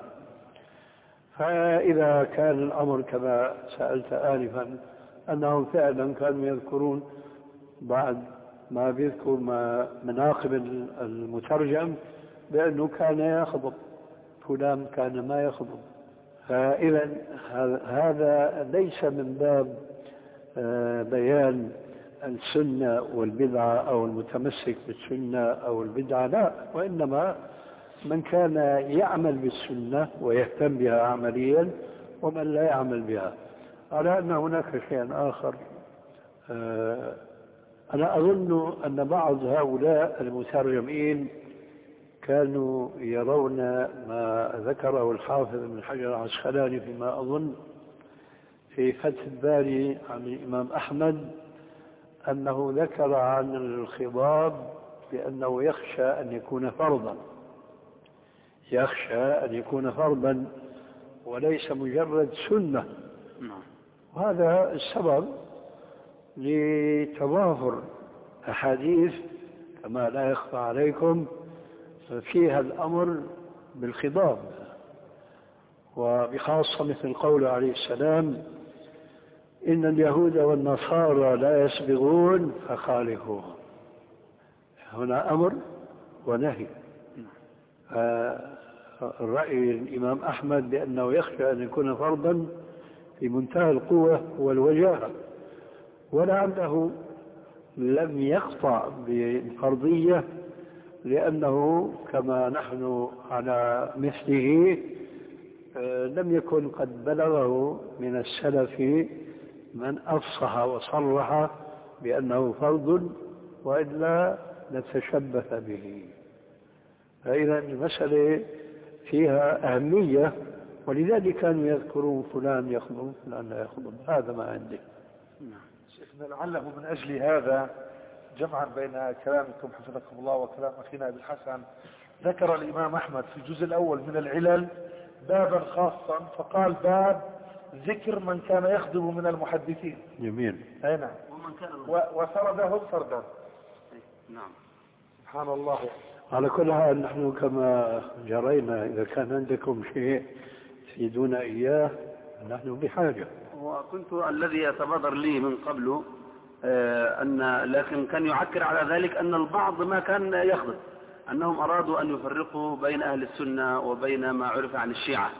فإذا كان الأمر كما سألت آنفا أنهم فعلا كانوا يذكرون بعد ما بيذكر مناقب المترجم بأنه كان يخضب، فلان كان ما يخضب، فإذا هذا ليس من باب بيان السنة والبدعة أو المتمسك بالسنة أو البدعة، لا، وإنما من كان يعمل بالسنة ويهتم بها عمليا ومن لا يعمل بها. على أن هناك شيء آخر، أنا أظن أن بعض هؤلاء المترجمين كانوا يرون ما ذكره الحافظ ابن حجر العسقلاني فيما أظن في فتح الباري عن الإمام أحمد، أنه ذكر عن الخضاب بأنه يخشى أن يكون فرضا، يخشى أن يكون فرضا وليس مجرد سنة. وهذا السبب لتظاهر أحاديث كما لا يخفى عليكم فيها الأمر بالخضاب، وبخاصة مثل قوله عليه السلام: إن اليهود والنصارى لا يسبغون فخالفوهم. هنا أمر ونهي. الرأي الإمام أحمد بأنه يخشى أن يكون فرضا في منتهى القوة والوجاهة، ولعله لم يقطع بالفرضية لأنه كما نحن على مثله لم يكن قد بلغه من السلف من أفصح وصرح بأنه فرض، وإلا نتشبث به. فإذا المسألة فيها أهمية، ولذلك كانوا يذكرون فلان يخضم فلان لا يخضم. هذا ما عندي. شيخنا لعله من أجل هذا جمعا بين كلامكم حفظكم الله وكلام أخينا أبي الحسن، ذكر الإمام أحمد في الجزء الأول من العلل بابا خاصا، فقال باب ذكر من كان يخدم من المحدثين. جميل. أي نعم. وسرده فردا. نعم. سبحان الله. على كل حال نحن كما جرينا إذا كان عندكم شيء تفيدونا إياه نحن بحاجة. وكنت الذي يتبادر لي من قبل لكن كان يعكر على ذلك أن البعض ما كان يخضب، أنهم أرادوا أن يفرقوا بين أهل السنة وبين ما عرف عن الشيعة،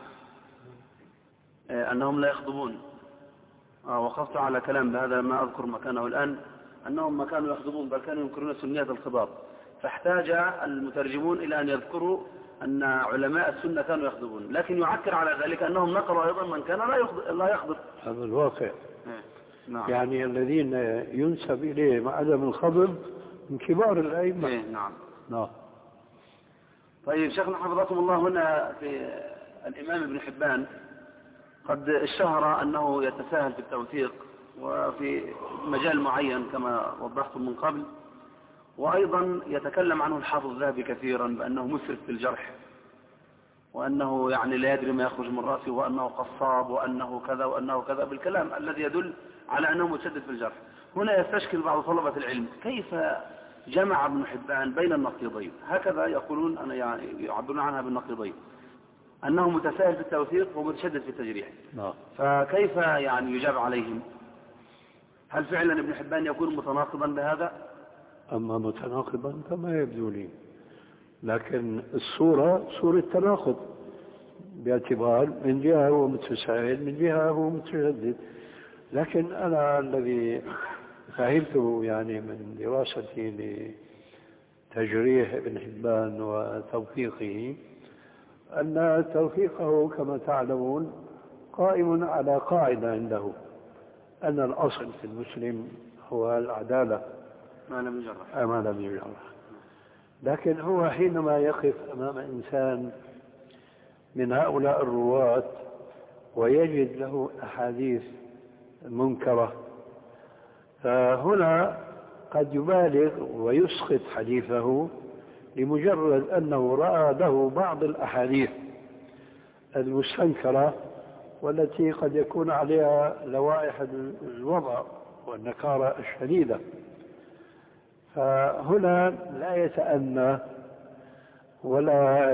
أنهم لا يخضبون. وقفت على كلام بهذا ما أذكر مكانه الآن، أنهم ما كانوا يخضبون بل كانوا ينكرون سنيات الخضاب، فاحتاج المترجمون إلى أن يذكروا أن علماء السنة كانوا يخضبون، لكن يعكر على ذلك أنهم نقلوا أيضا من كان لا يخضب. هذا الواقع. نعم. يعني الذين ينسب إليهم عدم الخضب من كبار الأئمة. نعم. نعم. طيب شيخنا حفظكم الله، هنا في الإمام ابن حبان قد اشتهر أنه يتساهل في التوثيق وفي مجال معين كما وضحتم من قبل، وأيضا يتكلم عنه الحافظ الذهبي كثيرا بأنه مسرف في الجرح، وأنه يعني لا يدري ما يخرج من رأسه، وأنه قصاب، وأنه كذا وأنه كذا، بالكلام الذي يدل على أنه متشدد في الجرح. هنا يستشكل بعض طلبة العلم كيف جمع ابن حبان بين النقيضين، هكذا يقولون، أنا يعني يعبرون عنها بالنقيضين، أنه متساهل في التوثيق ومتشدد في التجريح. فكيف يعني يجاب عليهم؟ هل فعلا ابن حبان يكون متناقضا بهذا؟ أما متناقضا فما يبدو لي، لكن الصورة صورة تناقض، باعتبار من جهة هو متساهل من جهة هو متشدد. لكن أنا الذي فهمته يعني من دراستي لتجريح ابن حبان وتوثيقه أن توثيقه كما تعلمون قائم على قاعدة عنده، أن الأصل في المسلم هو العدالة ما لم يجرح. ما لم يجرح. لكن هو حينما يقف أمام إنسان من هؤلاء الرواة ويجد له أحاديث منكرة، فهنا قد يبالغ ويسقط حديثه لمجرد أنه رأى له بعض الأحاديث المستنكرة والتي قد يكون عليها لوائح الوضع والنكارة الشديدة. فهنا لا يتأنى ولا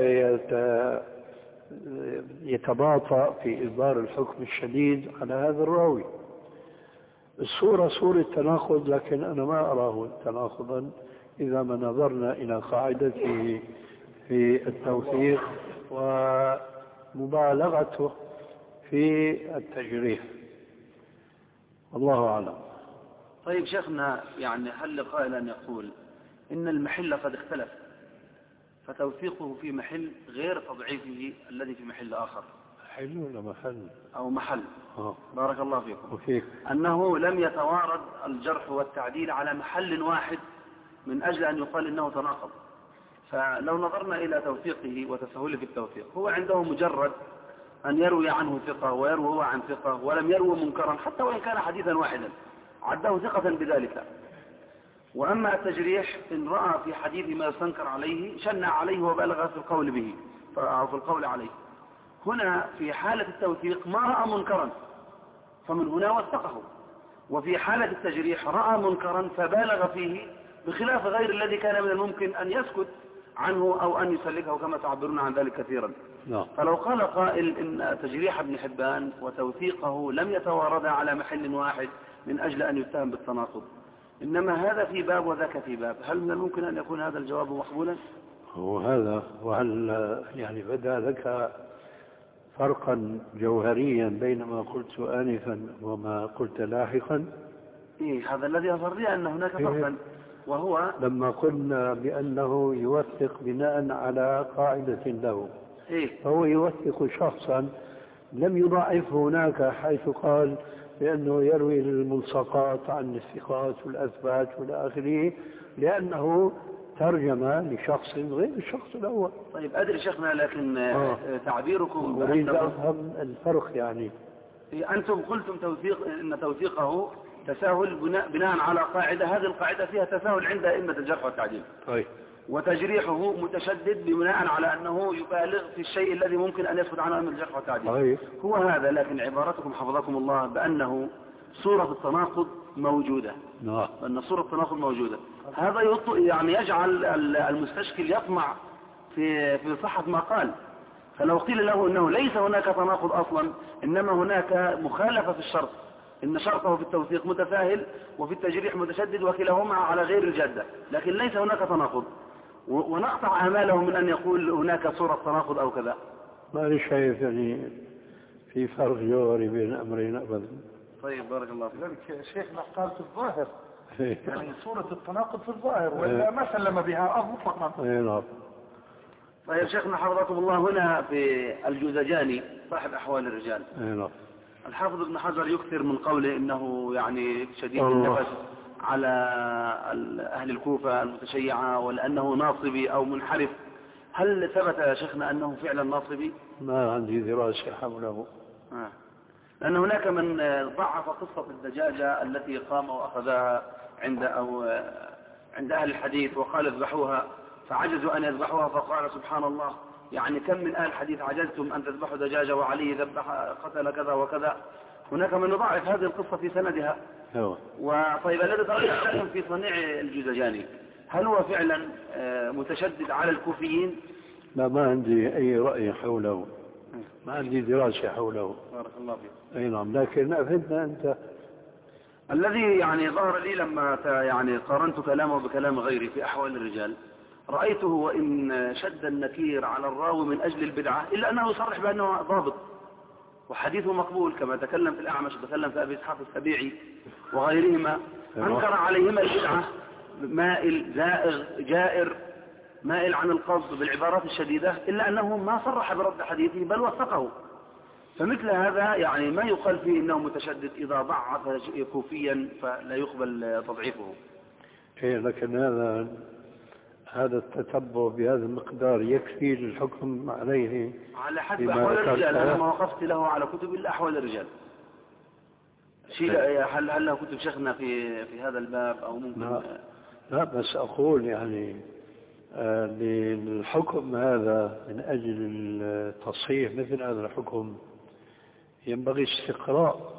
يتباطأ في إصدار الحكم الشديد على هذا الراوي. الصورة صورة تناقض، لكن أنا ما أراه تناقضا إذا ما نظرنا إلى قاعدته في التوثيق ومبالغته في التجريح. الله أعلم. طيب شيخنا، يعني هل قائل أن يقول إن المحل قد اختلف، فتوثيقه في محل غير تضعيفه الذي في محل آخر؟ محل ولا محل؟ أو محل. بارك الله فيكم. وفيك. أنه لم يتوارد الجرح والتعديل على محل واحد من أجل أن يقال إنه تناقض. فلو نظرنا إلى توثيقه وتسهله في التوثيق، هو عنده مجرد أن يروي عنه ثقة ويروي هو عن ثقة ولم يروي منكرا حتى وإن كان حديثا واحدا، عده ثقة بذلك، وأما التجريح إن رأى في حديث ما يستنكر عليه شنع عليه وبالغ في القول به أو في القول عليه. هنا في حالة التوثيق ما رأى منكرا فمن هنا وثقه، وفي حالة التجريح رأى منكرا فبالغ فيه بخلاف غير الذي كان من الممكن أن يسكت عنه أو أن يسلكه كما تعبرون عن ذلك كثيرا. فلو قال قائل إن تجريح ابن حبان وتوثيقه لم يتواردا على محل واحد من أجل أن يتهم بالتناقض، إنما هذا في باب وذاك في باب، هل من الممكن أن يكون هذا الجواب مقبولا؟ هو هذا، وهل يعني بدا لك فرقا جوهريا بين ما قلت آنفا وما قلت لاحقا؟ إيه هذا الذي أظهر لي أن هناك فرقا، وهو لما قلنا بأنه يوثق بناء على قاعدة له، فهو يوثق شخصا لم يضعف هناك حيث قال بأنه يروي الملصقات عن الثقات والأثبات والى آخره، لأنه ترجم لشخص غير الشخص الأول. طيب أدري شيخنا، لكن تعبيركم أريد أفهم الفرق. يعني أنتم قلتم إن توثيقه تساهل بناء على قاعدة، هذه القاعدة فيها تساهل عند أئمة الجرح والتعديل. طيب. وتجريحه متشدد بناء على أنه يبالغ في الشيء الذي ممكن أن يسقط عنه أئمة الجرح والتعديل. طيب. هو هذا، لكن عبارتكم حفظكم الله بأنه صورة التناقض موجودة. نعم. أن صورة التناقض موجودة، هذا يعني يجعل المستشكل يطمع في صحة ما قال. فلو قيل له أنه ليس هناك تناقض أصلا، إنما هناك مخالفة في الشرط، إن شرطه في التوثيق متساهل وفي التجريح متشدد وكلاهما على غير الجادة، لكن ليس هناك تناقض، ونقطع آماله من أن يقول هناك صورة تناقض أو كذا. ما لي شايف يعني في فرق جوهري بين أمرين أبدا. طيب بارك الله فيك. لذلك شيخنا قال في الظاهر يعني صورة التناقض في الظاهر، ولا ما سلم بها مطلقا. نعم. طيب شيخنا حفظكم الله، هنا في الجوزجاني صاحب أحوال الرجال، نعم، الحافظ ابن حجر يكثر من قوله إنه يعني شديد النفس على أهل الكوفة المتشيعة، ولأنه ناصبي أو منحرف. هل ثبت يا شيخنا أنه فعلا ناصبي؟ ما عندي دراسة حوله. لأن هناك من ضعف قصة الدجاجة التي قام وأخذها عند أهل الحديث وقال اذبحوها، فعجزوا أن يذبحوها، فقال سبحان الله، يعني كم من أهل الحديث عجزتم أن تذبحوا دجاجة وعلي ذبح قتل كذا وكذا. هناك من يضعف هذه القصة في سندها. وطيب الذي تركتم في صنيع الجوزجاني، هل هو فعلا متشدد على الكوفيين؟ لا، ما عندي أي رأي حوله، ما عندي دراسة حوله. بارك الله فيك. أي نعم، لكن أفدنا أنت. الذي يعني ظهر لي لما يعني قارنت كلامه بكلام غيري في أحوال الرجال، رأيته وإن شد النكير على الراوي من أجل البدعة، إلا أنه يصرح بأنه ضابط وحديثه مقبول، كما تكلم في الأعمش وتكلم في أبي إسحاق السبيعي وغيرهما، أنكر عليهما البدعة، مائل زائغ جائر مائل عن القصد بالعبارات الشديدة، إلا أنه ما صرح برد حديثه بل وثقه. فمثل هذا يعني ما يقال فيه إنه متشدد إذا ضعف كوفيا فلا يقبل تضعيفه. لكن هذا التتبع بهذا المقدار يكفي للحكم عليه على حسب أحوال الرجال. أنا ما وقفت له على كتب إلا أحوال الرجال. هل له كتب شيخنا في هذا الباب أو ممكن؟ لا، بس أقول يعني للحكم هذا من أجل التصحيح مثل هذا الحكم ينبغي استقراء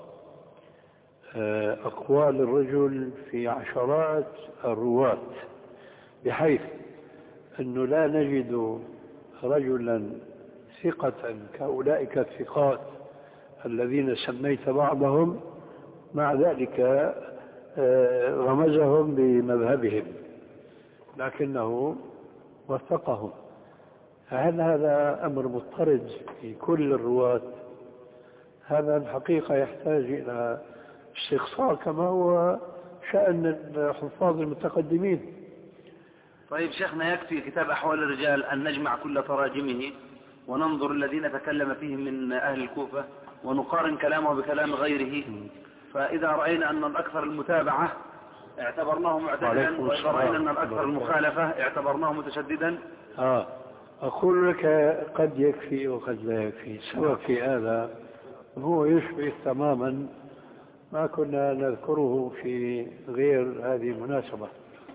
أقوال الرجل في عشرات الرواة، بحيث أنه لا نجد رجلا ثقة كأولئك الثقات الذين سميت بعضهم مع ذلك رمزهم بمذهبهم لكنه وثقهم. فهل هذا أمر مضطرد في كل الرواة؟ هذا الحقيقة يحتاج إلى استقصاء كما هو شأن الحفاظ المتقدمين. طيب شيخنا، يكفي كتاب أحوال الرجال أن نجمع كل تراجمه وننظر الذين تكلم فيهم من أهل الكوفة ونقارن كلامه بكلام غيره، فإذا رأينا أن الأكثر المتابعة اعتبرناه معتدلا، وإذا رأينا أن الأكثر المخالفة اعتبرناه متشددا. أقول لك قد يكفي وقد لا يكفي. سواء في هذا هو يشبه تماما ما كنا نذكره في غير هذه المناسبة.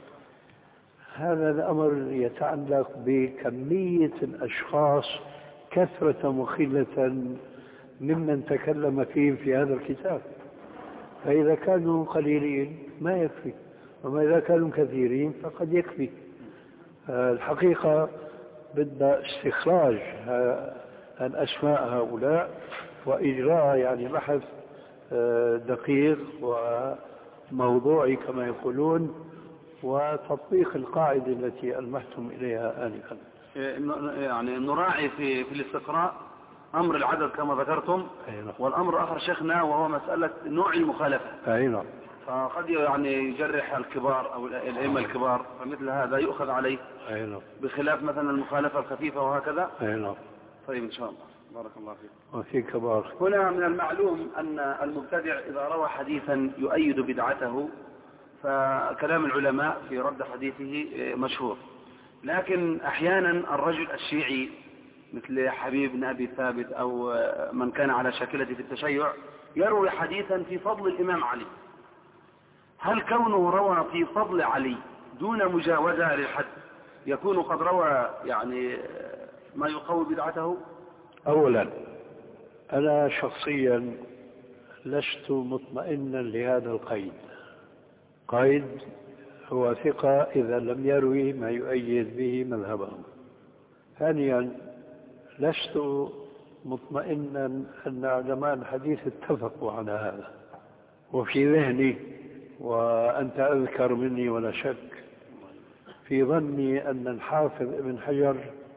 هذا الأمر يتعلق بكمية الأشخاص كثرة مخلة ممن تكلم فيهم في هذا الكتاب. فإذا كانوا قليلين ما يكفي، وما إذا كانوا كثيرين فقد يكفي. الحقيقة بدنا استخراج الأسماء هؤلاء وإجراء يعني بحث دقيق وموضوعي كما يقولون، وتطبيق القاعدة التي ألمحتم إليها آنفا. يعني نراعي في الاستقراء أمر العدد كما ذكرتم، والأمر الآخر شيخنا وهو مسألة نوع المخالفة. نعم. فقد يعني يجرح الكبار أو الأئمة الكبار، فمثل هذا يؤخذ عليه نعم. بخلاف مثلا المخالفة الخفيفة وهكذا. نعم. طيب إن شاء الله، بارك الله فيك. وفيك بارك. هنا من المعلوم أن المبتدع إذا روى حديثا يؤيد بدعته فكلام العلماء في رد حديثه مشهور، لكن أحيانا الرجل الشيعي مثل حبيب بن أبي ثابت أو من كان على شاكلته في التشيع يروي حديثا في فضل الإمام علي، هل كونه روى في فضل علي دون مجاوزة للحد يكون قد روى يعني ما يقوي بدعته؟ أولا أنا شخصيا لست مطمئنا لهذا القيد. قيد هو ثقة إذا لم يروي ما يؤيد به مذهبه. ثانيا لست مطمئنا أن علماء الحديث اتفقوا على هذا. وفي ذهني وأنت أذكر مني ولا شك في ظني أن الحافظ ابن حجر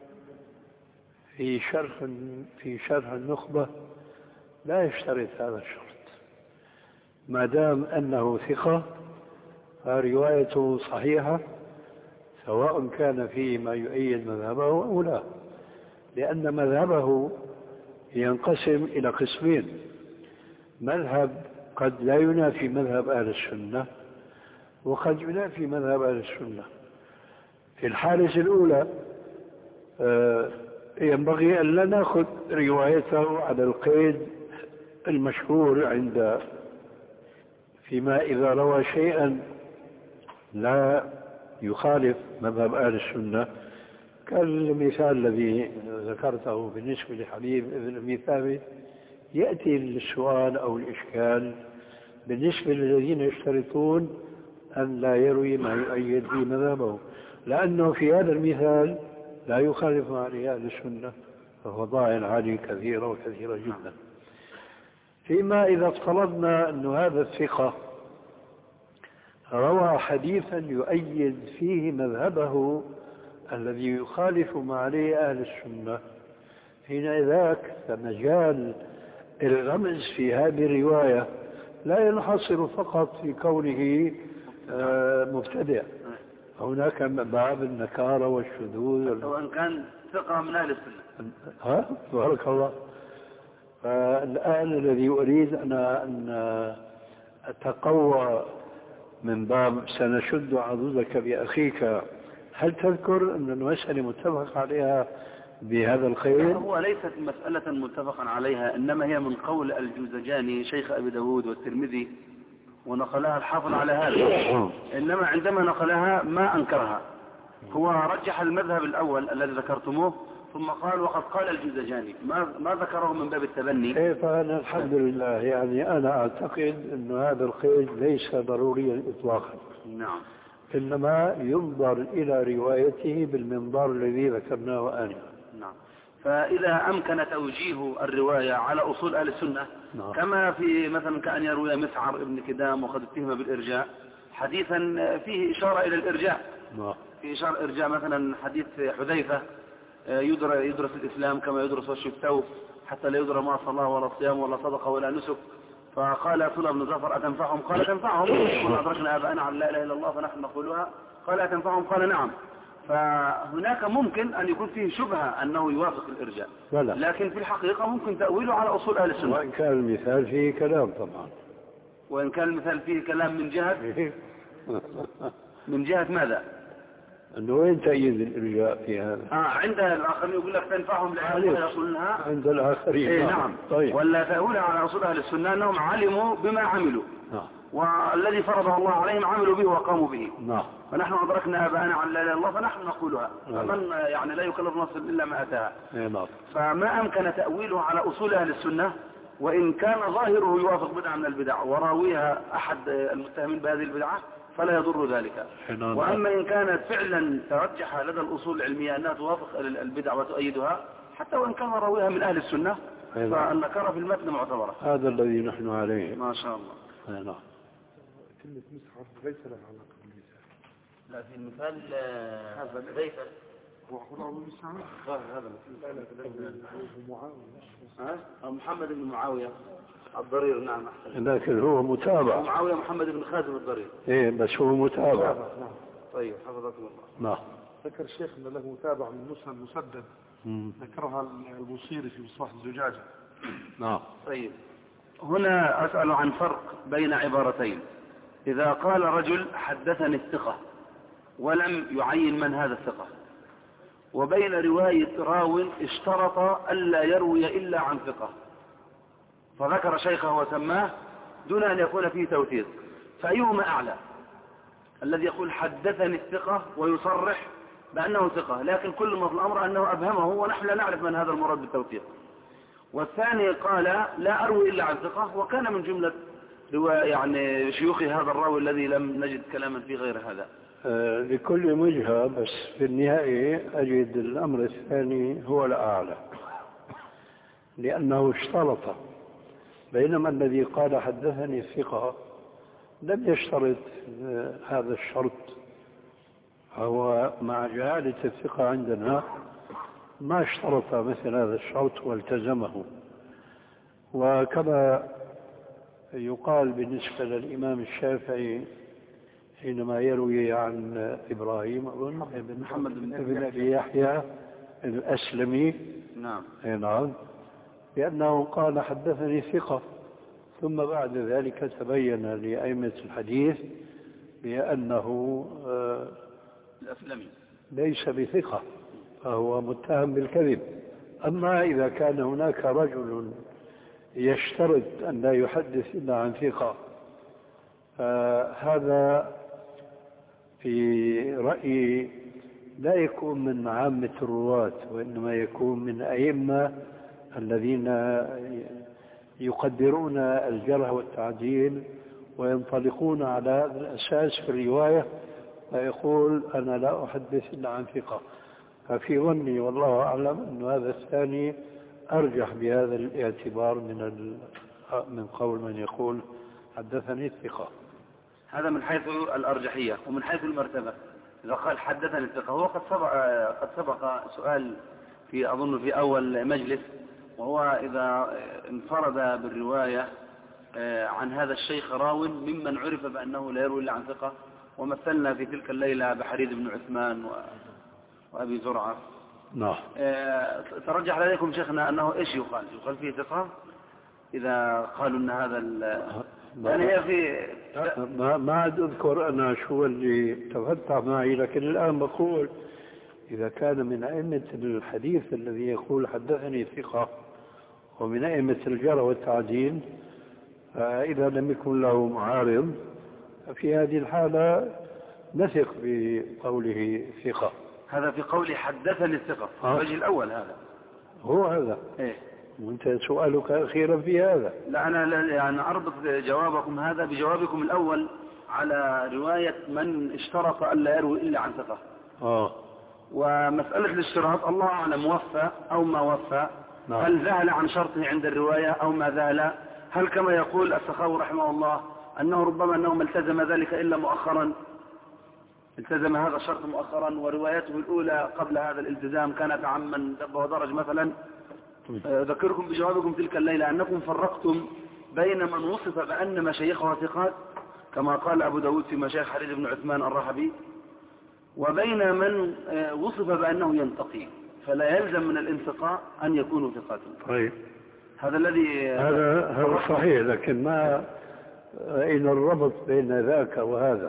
في شرح النخبة لا يشترط هذا الشرط. ما دام أنه ثقة فروايته صحيحة سواء كان فيه ما يؤيد مذهبه أو لا، لأن مذهبه ينقسم إلى قسمين: مذهب قد لا ينافي مذهب أهل السنة، وقد ينافي مذهب أهل السنة. في الحالة الأولى ينبغي أن لا نأخذ روايته على القيد المشهور عند فيما إذا روى شيئا لا يخالف مذهب أهل السنة، كالمثال الذي ذكرته بالنسبة لحبيب بن أبي ثابت. يأتي السؤال أو الإشكال بالنسبة للذين يشترطون أن لا يروي ما يؤيد به مذهبه، لأنه في هذا المثال لا يخالف عليه أهل السنة، ففضائل علي كثيرة وكثيرة جدا. فيما إذا افترضنا أن هذا الثقة روى حديثا يؤيد فيه مذهبه الذي يخالف ما عليه أهل السنة، حينئذ فمجال الغمز في هذه الرواية لا ينحصر فقط في كونه مبتدع. هناك باب النكارة والشذوذ سواء كان ثقة من أهل السنة. بارك الله. فالآن الذي أريد أنا أن أتقوى من باب سنشد عضدك بأخيك، هل تذكر أن المسألة متفق عليها بهذا الخير؟ هو ليست مسألة متفقا عليها، إنما هي من قول الجوزجاني شيخ أبي داود والترمذي، ونقلها الحافظ على هذا. إنما عندما نقلها ما أنكرها، هو رجح المذهب الأول الذي ذكرتموه ثم قال وقد قال الجوزجاني، ما ذكره من باب التبني. فأنا الحمد لله يعني أنا أعتقد أن هذا القيد ليس ضروريا إطلاقا. نعم. إنما ينظر إلى روايته بالمنظار الذي ذكرناه آنفا. نعم. فإذا أمكن توجيه الرواية على أصول أهل السنة، نعم. كما في مثلا كأن يروي مسعر ابن كدام وقد اتهم بالإرجاء حديثا فيه إشارة إلى الإرجاء، نعم. في إشارة إرجاء مثلا حديث حذيفة يدرس الإسلام كما يدرس وش الثوب حتى لا يدرى ما صلاه ولا صيام ولا صدقه ولا نسك. فقال سلة بن زفر أتنفعهم؟ قال تنفعهم، وأدركنا آباءنا على لا إله إلا الله فنحن نقولها. قال أتنفعهم؟ قال نعم. فهناك ممكن أن يكون فيه شبهة أنه يوافق الإرجاء، لكن في الحقيقة ممكن تأويله على أصول أهل السنة. وإن كان المثال فيه كلام طبعا. وإن كان المثال فيه كلام من جهة ماذا؟ أنه وين تأييد الإرجاء في هذا؟ عند الآخرين يقول لك تنفعهم لأنهم يقولونها عند الآخرين. نعم. طيب. ولا تأويلها على أصول أهل السنة أنهم علموا بما عملوا، والذي فرضه الله عليهم عملوا به وقاموا به. نعم. فنحن أدركنا أباءنا عن لا إله إلا الله فنحن نقولها. فمن يعني لا يكلف نفسا إلا ما أتاها. نعم. فما أمكن تأويله على أصول أهل السنة وإن كان ظاهره يوافق بدعة من البدع وراويها أحد المتهمين بهذه البدعة فلا يضر ذلك. وأما إن كانت فعلا ترجح لدى الأصول العلمية أنها توافق البدع وتؤيدها حتى وإن كان راويها من أهل السنة فالنكرة في المتن معتبرة. هذا الذي نحن عليه. ما شاء الله. نعم. كلمة مسحر ليس لها علاقة بالمثال. لا في المثال ليس هو أبو مسعود هذا محمد بن معاوية الضرير. نعم. لكن هو متابع. معاوية محمد بن خازم الضرير. إيه بس هو متابع. نعم. طيب حفظكم الله. نعم. ذكر الشيخ أن له متابع من مسند مسدد ذكرها البوصيري في مصباح الزجاجة. نعم. طيب هنا أسأل عن فرق بين عبارتين. إذا قال رجل حدثني الثقة ولم يعين من هذا الثقة وبين رواية راو اشترط ألا يروي إلا عن ثقة فذكر شيخه وسماه دون أن يكون فيه توثيق فأيهما أعلى؟ الذي يقول حدثني الثقة ويصرح بأنه ثقة لكن كل ما في الأمر أنه أبهمه ونحن لا نعرف من هذا المراد بالتوثيق. والثاني قال لا أروي إلا عن ثقة وكان من جملة يعني شيوخ هذا الراوي الذي لم نجد كلاما في غير هذا. لكل وجهة بس في النهاية أجد الأمر الثاني هو الأعلى لأنه اشترط بينما الذي قال حدثني الثقة لم يشترط هذا الشرط. هو مع جهالة الثقة عندنا ما اشترط مثل هذا الشرط والتزمه. وكما يقال بالنسبة للإمام الشافعي حينما يروي عن إبراهيم بن محمد بن أبي يحيى الأسلمي. نعم. نعم. لأنه قال حدثني ثقة ثم بعد ذلك تبين لأئمة الحديث بأنه الأسلمي ليس بثقة فهو متهم بالكذب. أما إذا كان هناك رجل يشترط أن لا يحدث إلا عن ثقة هذا في رأيي لا يكون من عامة الرواة وإنما يكون من أئمة الذين يقدرون الجرح والتعديل وينطلقون على هذا الأساس في الرواية فيقول أنا لا أحدث إلا عن ثقة. ففي ظني والله أعلم أن هذا الثاني أرجح بهذا الاعتبار من قول من يقول حدثني الثقة. هذا من حيث الأرجحية. ومن حيث المرتبة إذا قال حدثني الثقة هو قد سبق سؤال في أظن في أول مجلس وهو إذا انفرد بالرواية عن هذا الشيخ راو ممن عرف بأنه لا يروي إلا عن ثقة ومثلنا في تلك الليلة بحريد بن عثمان وأبي زرعة. نعم. ترجح لديكم شيخنا أنه إيش يقال فيه ثقة إذا قالوا أن هذا يعني هي في ما عاد أذكر أنا شو اللي تفتح معي لكن الآن بقول إذا كان من أئمة الحديث الذي يقول حدثني ثقة ومن أئمة الجرح والتعديل إذا لم يكن له معارض في هذه الحالة نثق بقوله ثقة. هذا في قولي حدثني الثقة الوجه الأول هذا هو هذا. إيه؟ وانت سؤالك أخيرا في هذا. لا أنا يعني أربط جوابكم هذا بجوابكم الأول على رواية من اشترط ألا يروي إلا عن ثقة. ومسألة الاشتراط الله أعلم وفى أو ما وفى. نعم. هل ذهل عن شرطه عند الرواية أو ما ذهل؟ هل كما يقول السخاوي رحمه الله أنه ربما أنه ما التزم ذلك إلا مؤخرا التزم هذا الشرط مؤخرا وروايته الأولى قبل هذا الالتزام كانت عمن دب ودرج مثلا. أذكركم بجوابكم تلك الليلة أنكم فرقتم بين من وصف بأن مشايخه ثقات كما قال أبو داود في مشايخ حريد بن عثمان الرحبي وبين من وصف بأنه ينتقي فلا يلزم من الانتقاء أن يكونوا ثقات. طيب. هذا الذي هذا صحيح لكن ما إن الربط بين ذاك وهذا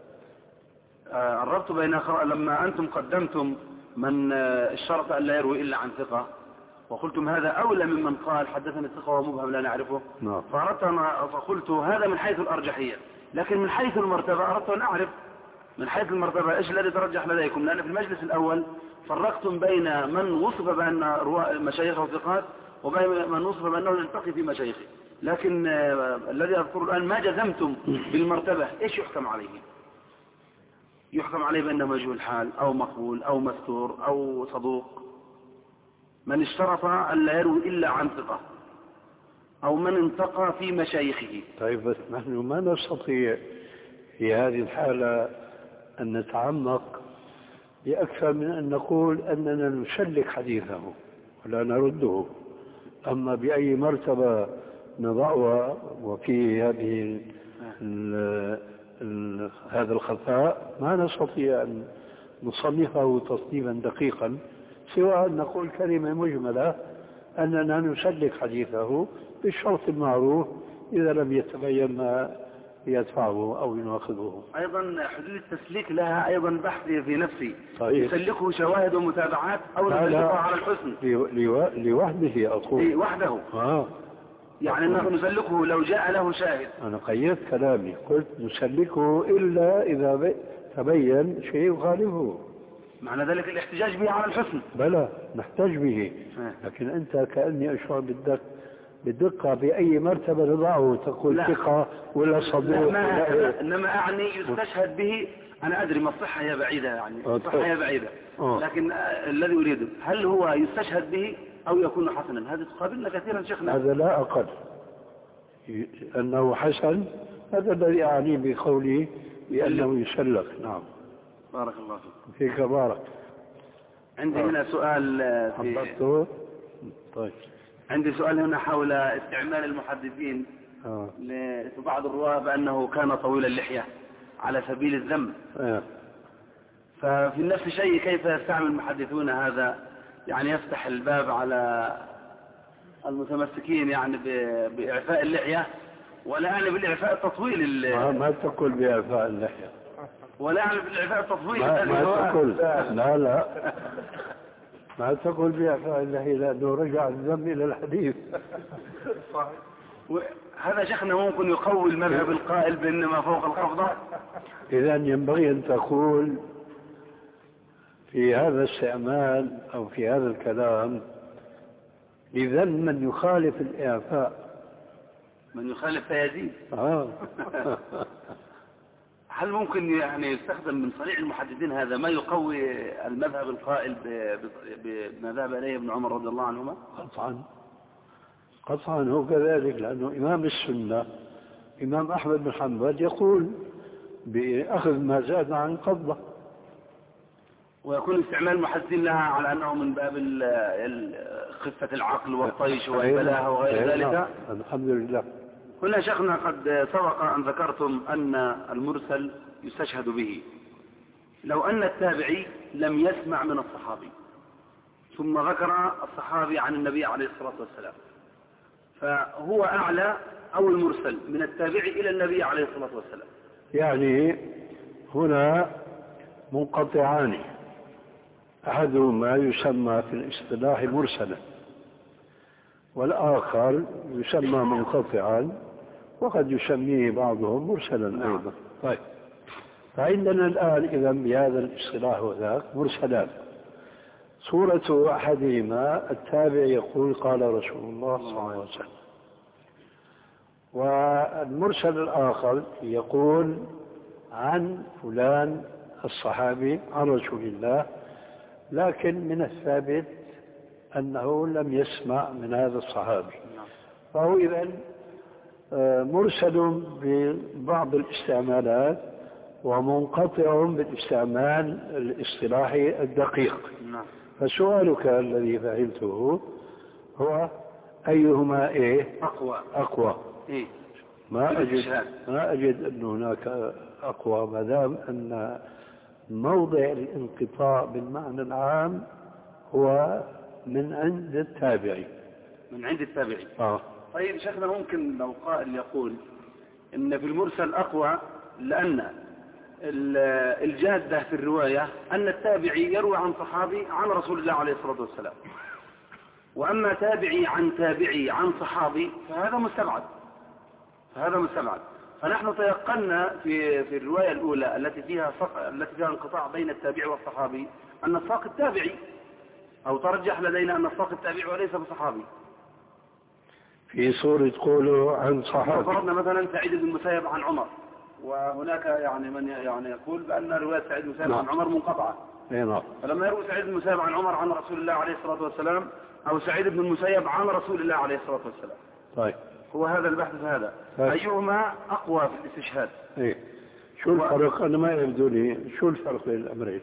الربط بين لما أنتم قدمتم من الشرط أن لا يروي إلا عن ثقة وقلتم هذا أولى ممن قال حدثني الثقة ومبهم لا نعرفه. نعم. فقلت هذا من حيث الأرجحية، لكن من حيث المرتبة أردت أن أعرف من حيث المرتبة إيش الذي ترجح لديكم، لأن في المجلس الأول فرقتم بين من وصف بأن مشايخه ثقات وبين من وصف بأنه يلتقي في مشايخه، لكن الذي أذكر الآن ما جزمتم بالمرتبة، إيش يحكم عليه؟ يحكم عليه بأنه مجهول حال أو مقبول أو مستور أو صدوق، من اشترط أن لا يروي إلا عن ثقة، أو من انتقى في مشايخه. طيب بس نحن ما نستطيع في هذه الحالة أن نتعمق بأكثر من أن نقول أننا نسلك حديثه ولا نرده. أما بأي مرتبة نضعها وفي هذا الخفاء ما نستطيع أن نصنفه تصنيفا دقيقا، سوى أن نقول كلمة مجملة أننا نسلك حديثه بالشرط المعروف إذا لم يتبين ما يدفعه أو يناقضه. أيضا حدود التسليك لها أيضا بحث في نفسي. طيب. يسلكه شواهد ومتابعات أو نسلكه على الحسن لوحده أقول وحده. يعني أنه نسلكه لو جاء له شاهد. أنا قيدت كلامي قلت نسلكه إلا إذا تبين شيء يخالفه. معنى ذلك الاحتجاج به على الحسن. بلى نحتاج به، لكن أنت كأني أشعر بالدقة بأي مرتبة نضعه، تقول ثقة ولا صدوق ولا إنما أعني يستشهد به. أنا أدري ما الصحة هي بعيدة، يعني الصحة هي بعيدة، لكن الذي أريده هل هو يستشهد به أو يكون حسنا؟ هذا تقابلنا كثيرا شيخنا. هذا لا أقل أنه حسن، هذا الذي أعني بقولي بأنه يسلك. نعم. بارك الله فيك. فيك بارك. عندي هنا سؤال طيب. عندي سؤال هنا حول استعمال المحدثين لبعض الرواة بأنه كان طويل اللحية على سبيل الذم. ففي نفس الشيء كيف يستعمل المحدثون هذا؟ يعني يفتح الباب على المتمسكين يعني بإعفاء اللحية، ولا يعني بالإعفاء التطويل. ما تقول بإعفاء اللحية، ولا يعني بالإعفاء التطويل. ما تقول لا ما تقول بإعفاء اللحية، لأنه رجع الذم إلى الحديث. هذا شيخنا ممكن يقوي المذهب القائل بأنما فوق القبضة. إذا ينبغي أن تقول في هذا الاستعمال أو في هذا الكلام لذم من يخالف الإعفاء. من يخالف فيزيد. هل ممكن يعني يستخدم من صنيع المحدثين هذا ما يقوي المذهب القائل بما ذهب إليه ابن عمر رضي الله عنهما؟ قطعا هو كذلك، لأنه إمام السنة إمام أحمد بن حنبل يقول بأخذ ما زاد عن قبضة. ويكون استعمال المحدثين لها على أنه من باب خفة العقل والطيش والبلاهة وغير ذلك. الحمد لله. هنا شيخنا قد سبق أن ذكرتم أن المرسل يستشهد به لو أن التابعي لم يسمع من الصحابي ثم ذكر الصحابي عن النبي عليه الصلاة والسلام، فهو أعلى أو المرسل من التابعي إلى النبي عليه الصلاة والسلام. يعني هنا منقطعان، أحدهما يسمى في الاصطلاح مرسلا والآخر يسمى منقطعا، وقد يسميه بعضهم مرسلا أيضا. طيب، فعندنا الآن إذا بهذا الاصطلاح وذاك مرسلان. صورة أحدهما التابع يقول قال رسول الله صلى الله عليه وسلم، والمرسل الآخر يقول عن فلان الصحابي عن رسول الله، لكن من الثابت أنه لم يسمع من هذا الصحابي، فهو إذن مرسل ببعض الاستعمالات ومنقطع بالاستعمال الاصطلاحي الدقيق. فسؤالك الذي فعلته هو أيهما أقوى؟ ما أجد أن هناك أقوى، ما دام أن موضع الانقطاع بالمعنى العام هو من عند التابعي. من عند التابعي. طيب شيخنا، ممكن لو قائل يقول إن في المرسل أقوى لأن الجادة في الرواية أن التابعي يروي عن صحابي عن رسول الله عليه الصلاة والسلام، وأما تابعي عن تابعي عن صحابي فهذا مستبعد. فنحن تيقنا في الرواية الأولى التي فيها انقطاع بين التابعي والصحابي أن الساق التابعي، أو ترجح لدينا أن الساق التابعي وليس بصحابي. في صورة قوله عن صحابي فرضنا مثلا سعيد بن المسيب عن عمر، وهناك يعني من يعني يقول بأن رواية سعيد بن المسيب عن عمر منقطعة. نعم. فلما يروي سعيد بن المسيب عن عمر عن رسول الله عليه الصلاة والسلام، أو سعيد بن المسيب عن رسول الله عليه الصلاة والسلام، طيب هو هذا البحث في هذا. أيهما أقوى في الاستشهاد؟ إيه. شو الفرق؟ أنا ما يبدو لي شو الفرق بين الأمرين.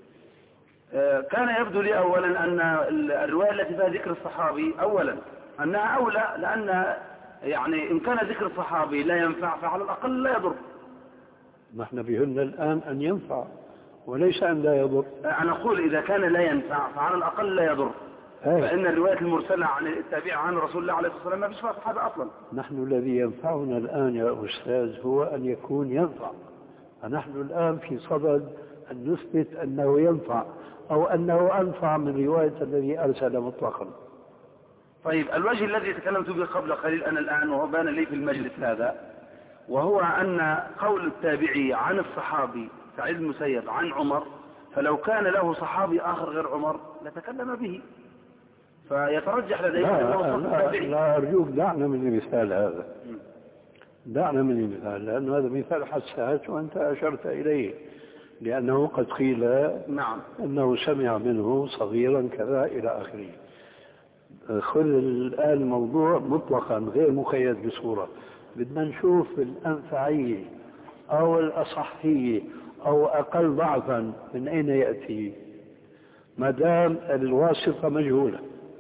كان يبدو لي أولا أن الرواية التي فيها ذكر الصحابي أولا أنها أولى، لأن يعني إن كان ذكر الصحابي لا ينفع فعلى الأقل لا يضر. نحن بهن الآن أن ينفع وليس أن لا يضر. أنا أقول إذا كان لا ينفع فعلى الأقل لا يضر. فإن الرواية المرسلة عن التابع عن رسول الله عليه الصلاة والسلام ما فيش فيها صحابة أصلا. نحن الذي ينفعنا الآن يا أستاذ هو أن يكون ينفع، فنحن الآن في صدد أن نثبت أنه ينفع أو أنه أنفع من رواية الذي أرسل مطلقا. طيب الوجه الذي تكلمت به قبل قليل أنا الآن وهو بان لي في المجلس هذا، وهو أن قول التابعي عن الصحابي سعيد بن المسيب عن عمر، فلو كان له صحابي آخر غير عمر لتكلم به، فيترجح لديه لا أرجوك دعنا من المثال هذا، دعنا من المثال، لأن هذا مثال حساس وأنت أشرت إليه، لأنه قد قيل نعم أنه سمع منه صغيرا كذا إلى آخره. خذ الآن الموضوع مطلقا غير مقيد بصورة، بدنا نشوف الأنفعية أو الأصحية أو أقل ضعفا من أين يأتي، ما دام الواسطة مجهولة.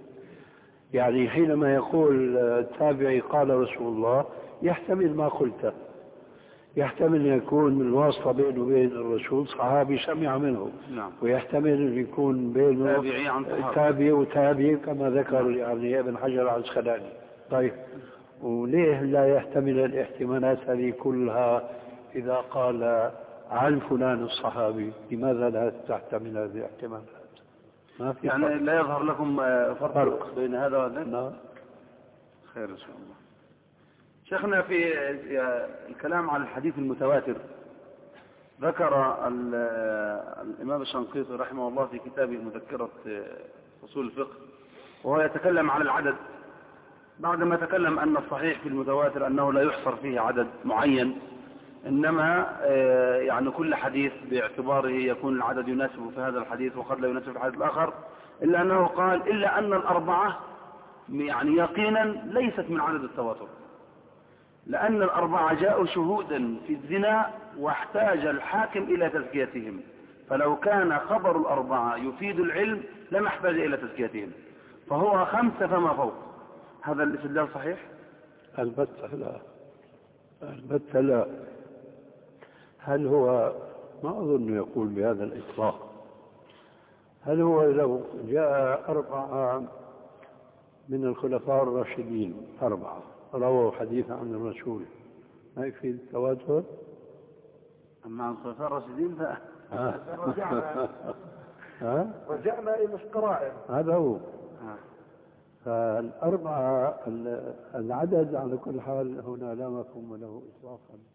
يعني حينما يقول التابعي قال رسول الله يحتمل ما قلته، يحتمل أن يكون من الواسطة بينه وبين الرسول صحابي سمع منه، نعم. ويحتمل أن يكون بينه تابعي وتابعي كما ذكر يعني ابن حجر العسقلاني. طيب وليه لا يحتمل الاحتمالات هذه كلها إذا قال عن فلان الصحابي؟ لماذا لا تحتمل هذه الاحتمالات؟ ما في يعني فرق. لا يظهر لكم فرق بين هذا وهذا؟ نعم. خير إن شاء الله. شيخنا في الكلام عن الحديث المتواتر ذكر الإمام الشنقيطي رحمه الله في كتابه مذكرة أصول الفقه، وهو يتكلم عن العدد بعدما تكلم أن الصحيح في المتواتر أنه لا يحصر فيه عدد معين، إنما يعني كل حديث باعتباره يكون العدد يناسب في هذا الحديث وقد لا يناسب في الحديث الآخر، إلا أنه قال إلا أن الأربعة يعني يقينا ليست من عدد التواتر، لأن الأربعة جاءوا شهودا في الزنا واحتاج الحاكم إلى تزكيتهم، فلو كان خبر الأربعة يفيد العلم لما احتاج إلى تزكيتهم، فهو 5 فما فوق. هذا الاستدلال صحيح؟ البتة لا، البتة لا. هل هو، ما أظن يقول بهذا الإطلاق، هل هو لو جاء 4 من الخلفاء الراشدين 4 رووا حديثا عن الرسول ما يفيد التواتر؟ أما عن الخلفاء الراشدين رجعنا إلى القرائن. هذا هو. فالأربعة العدد على كل حال هنا لا مفهوم له إطلاقا.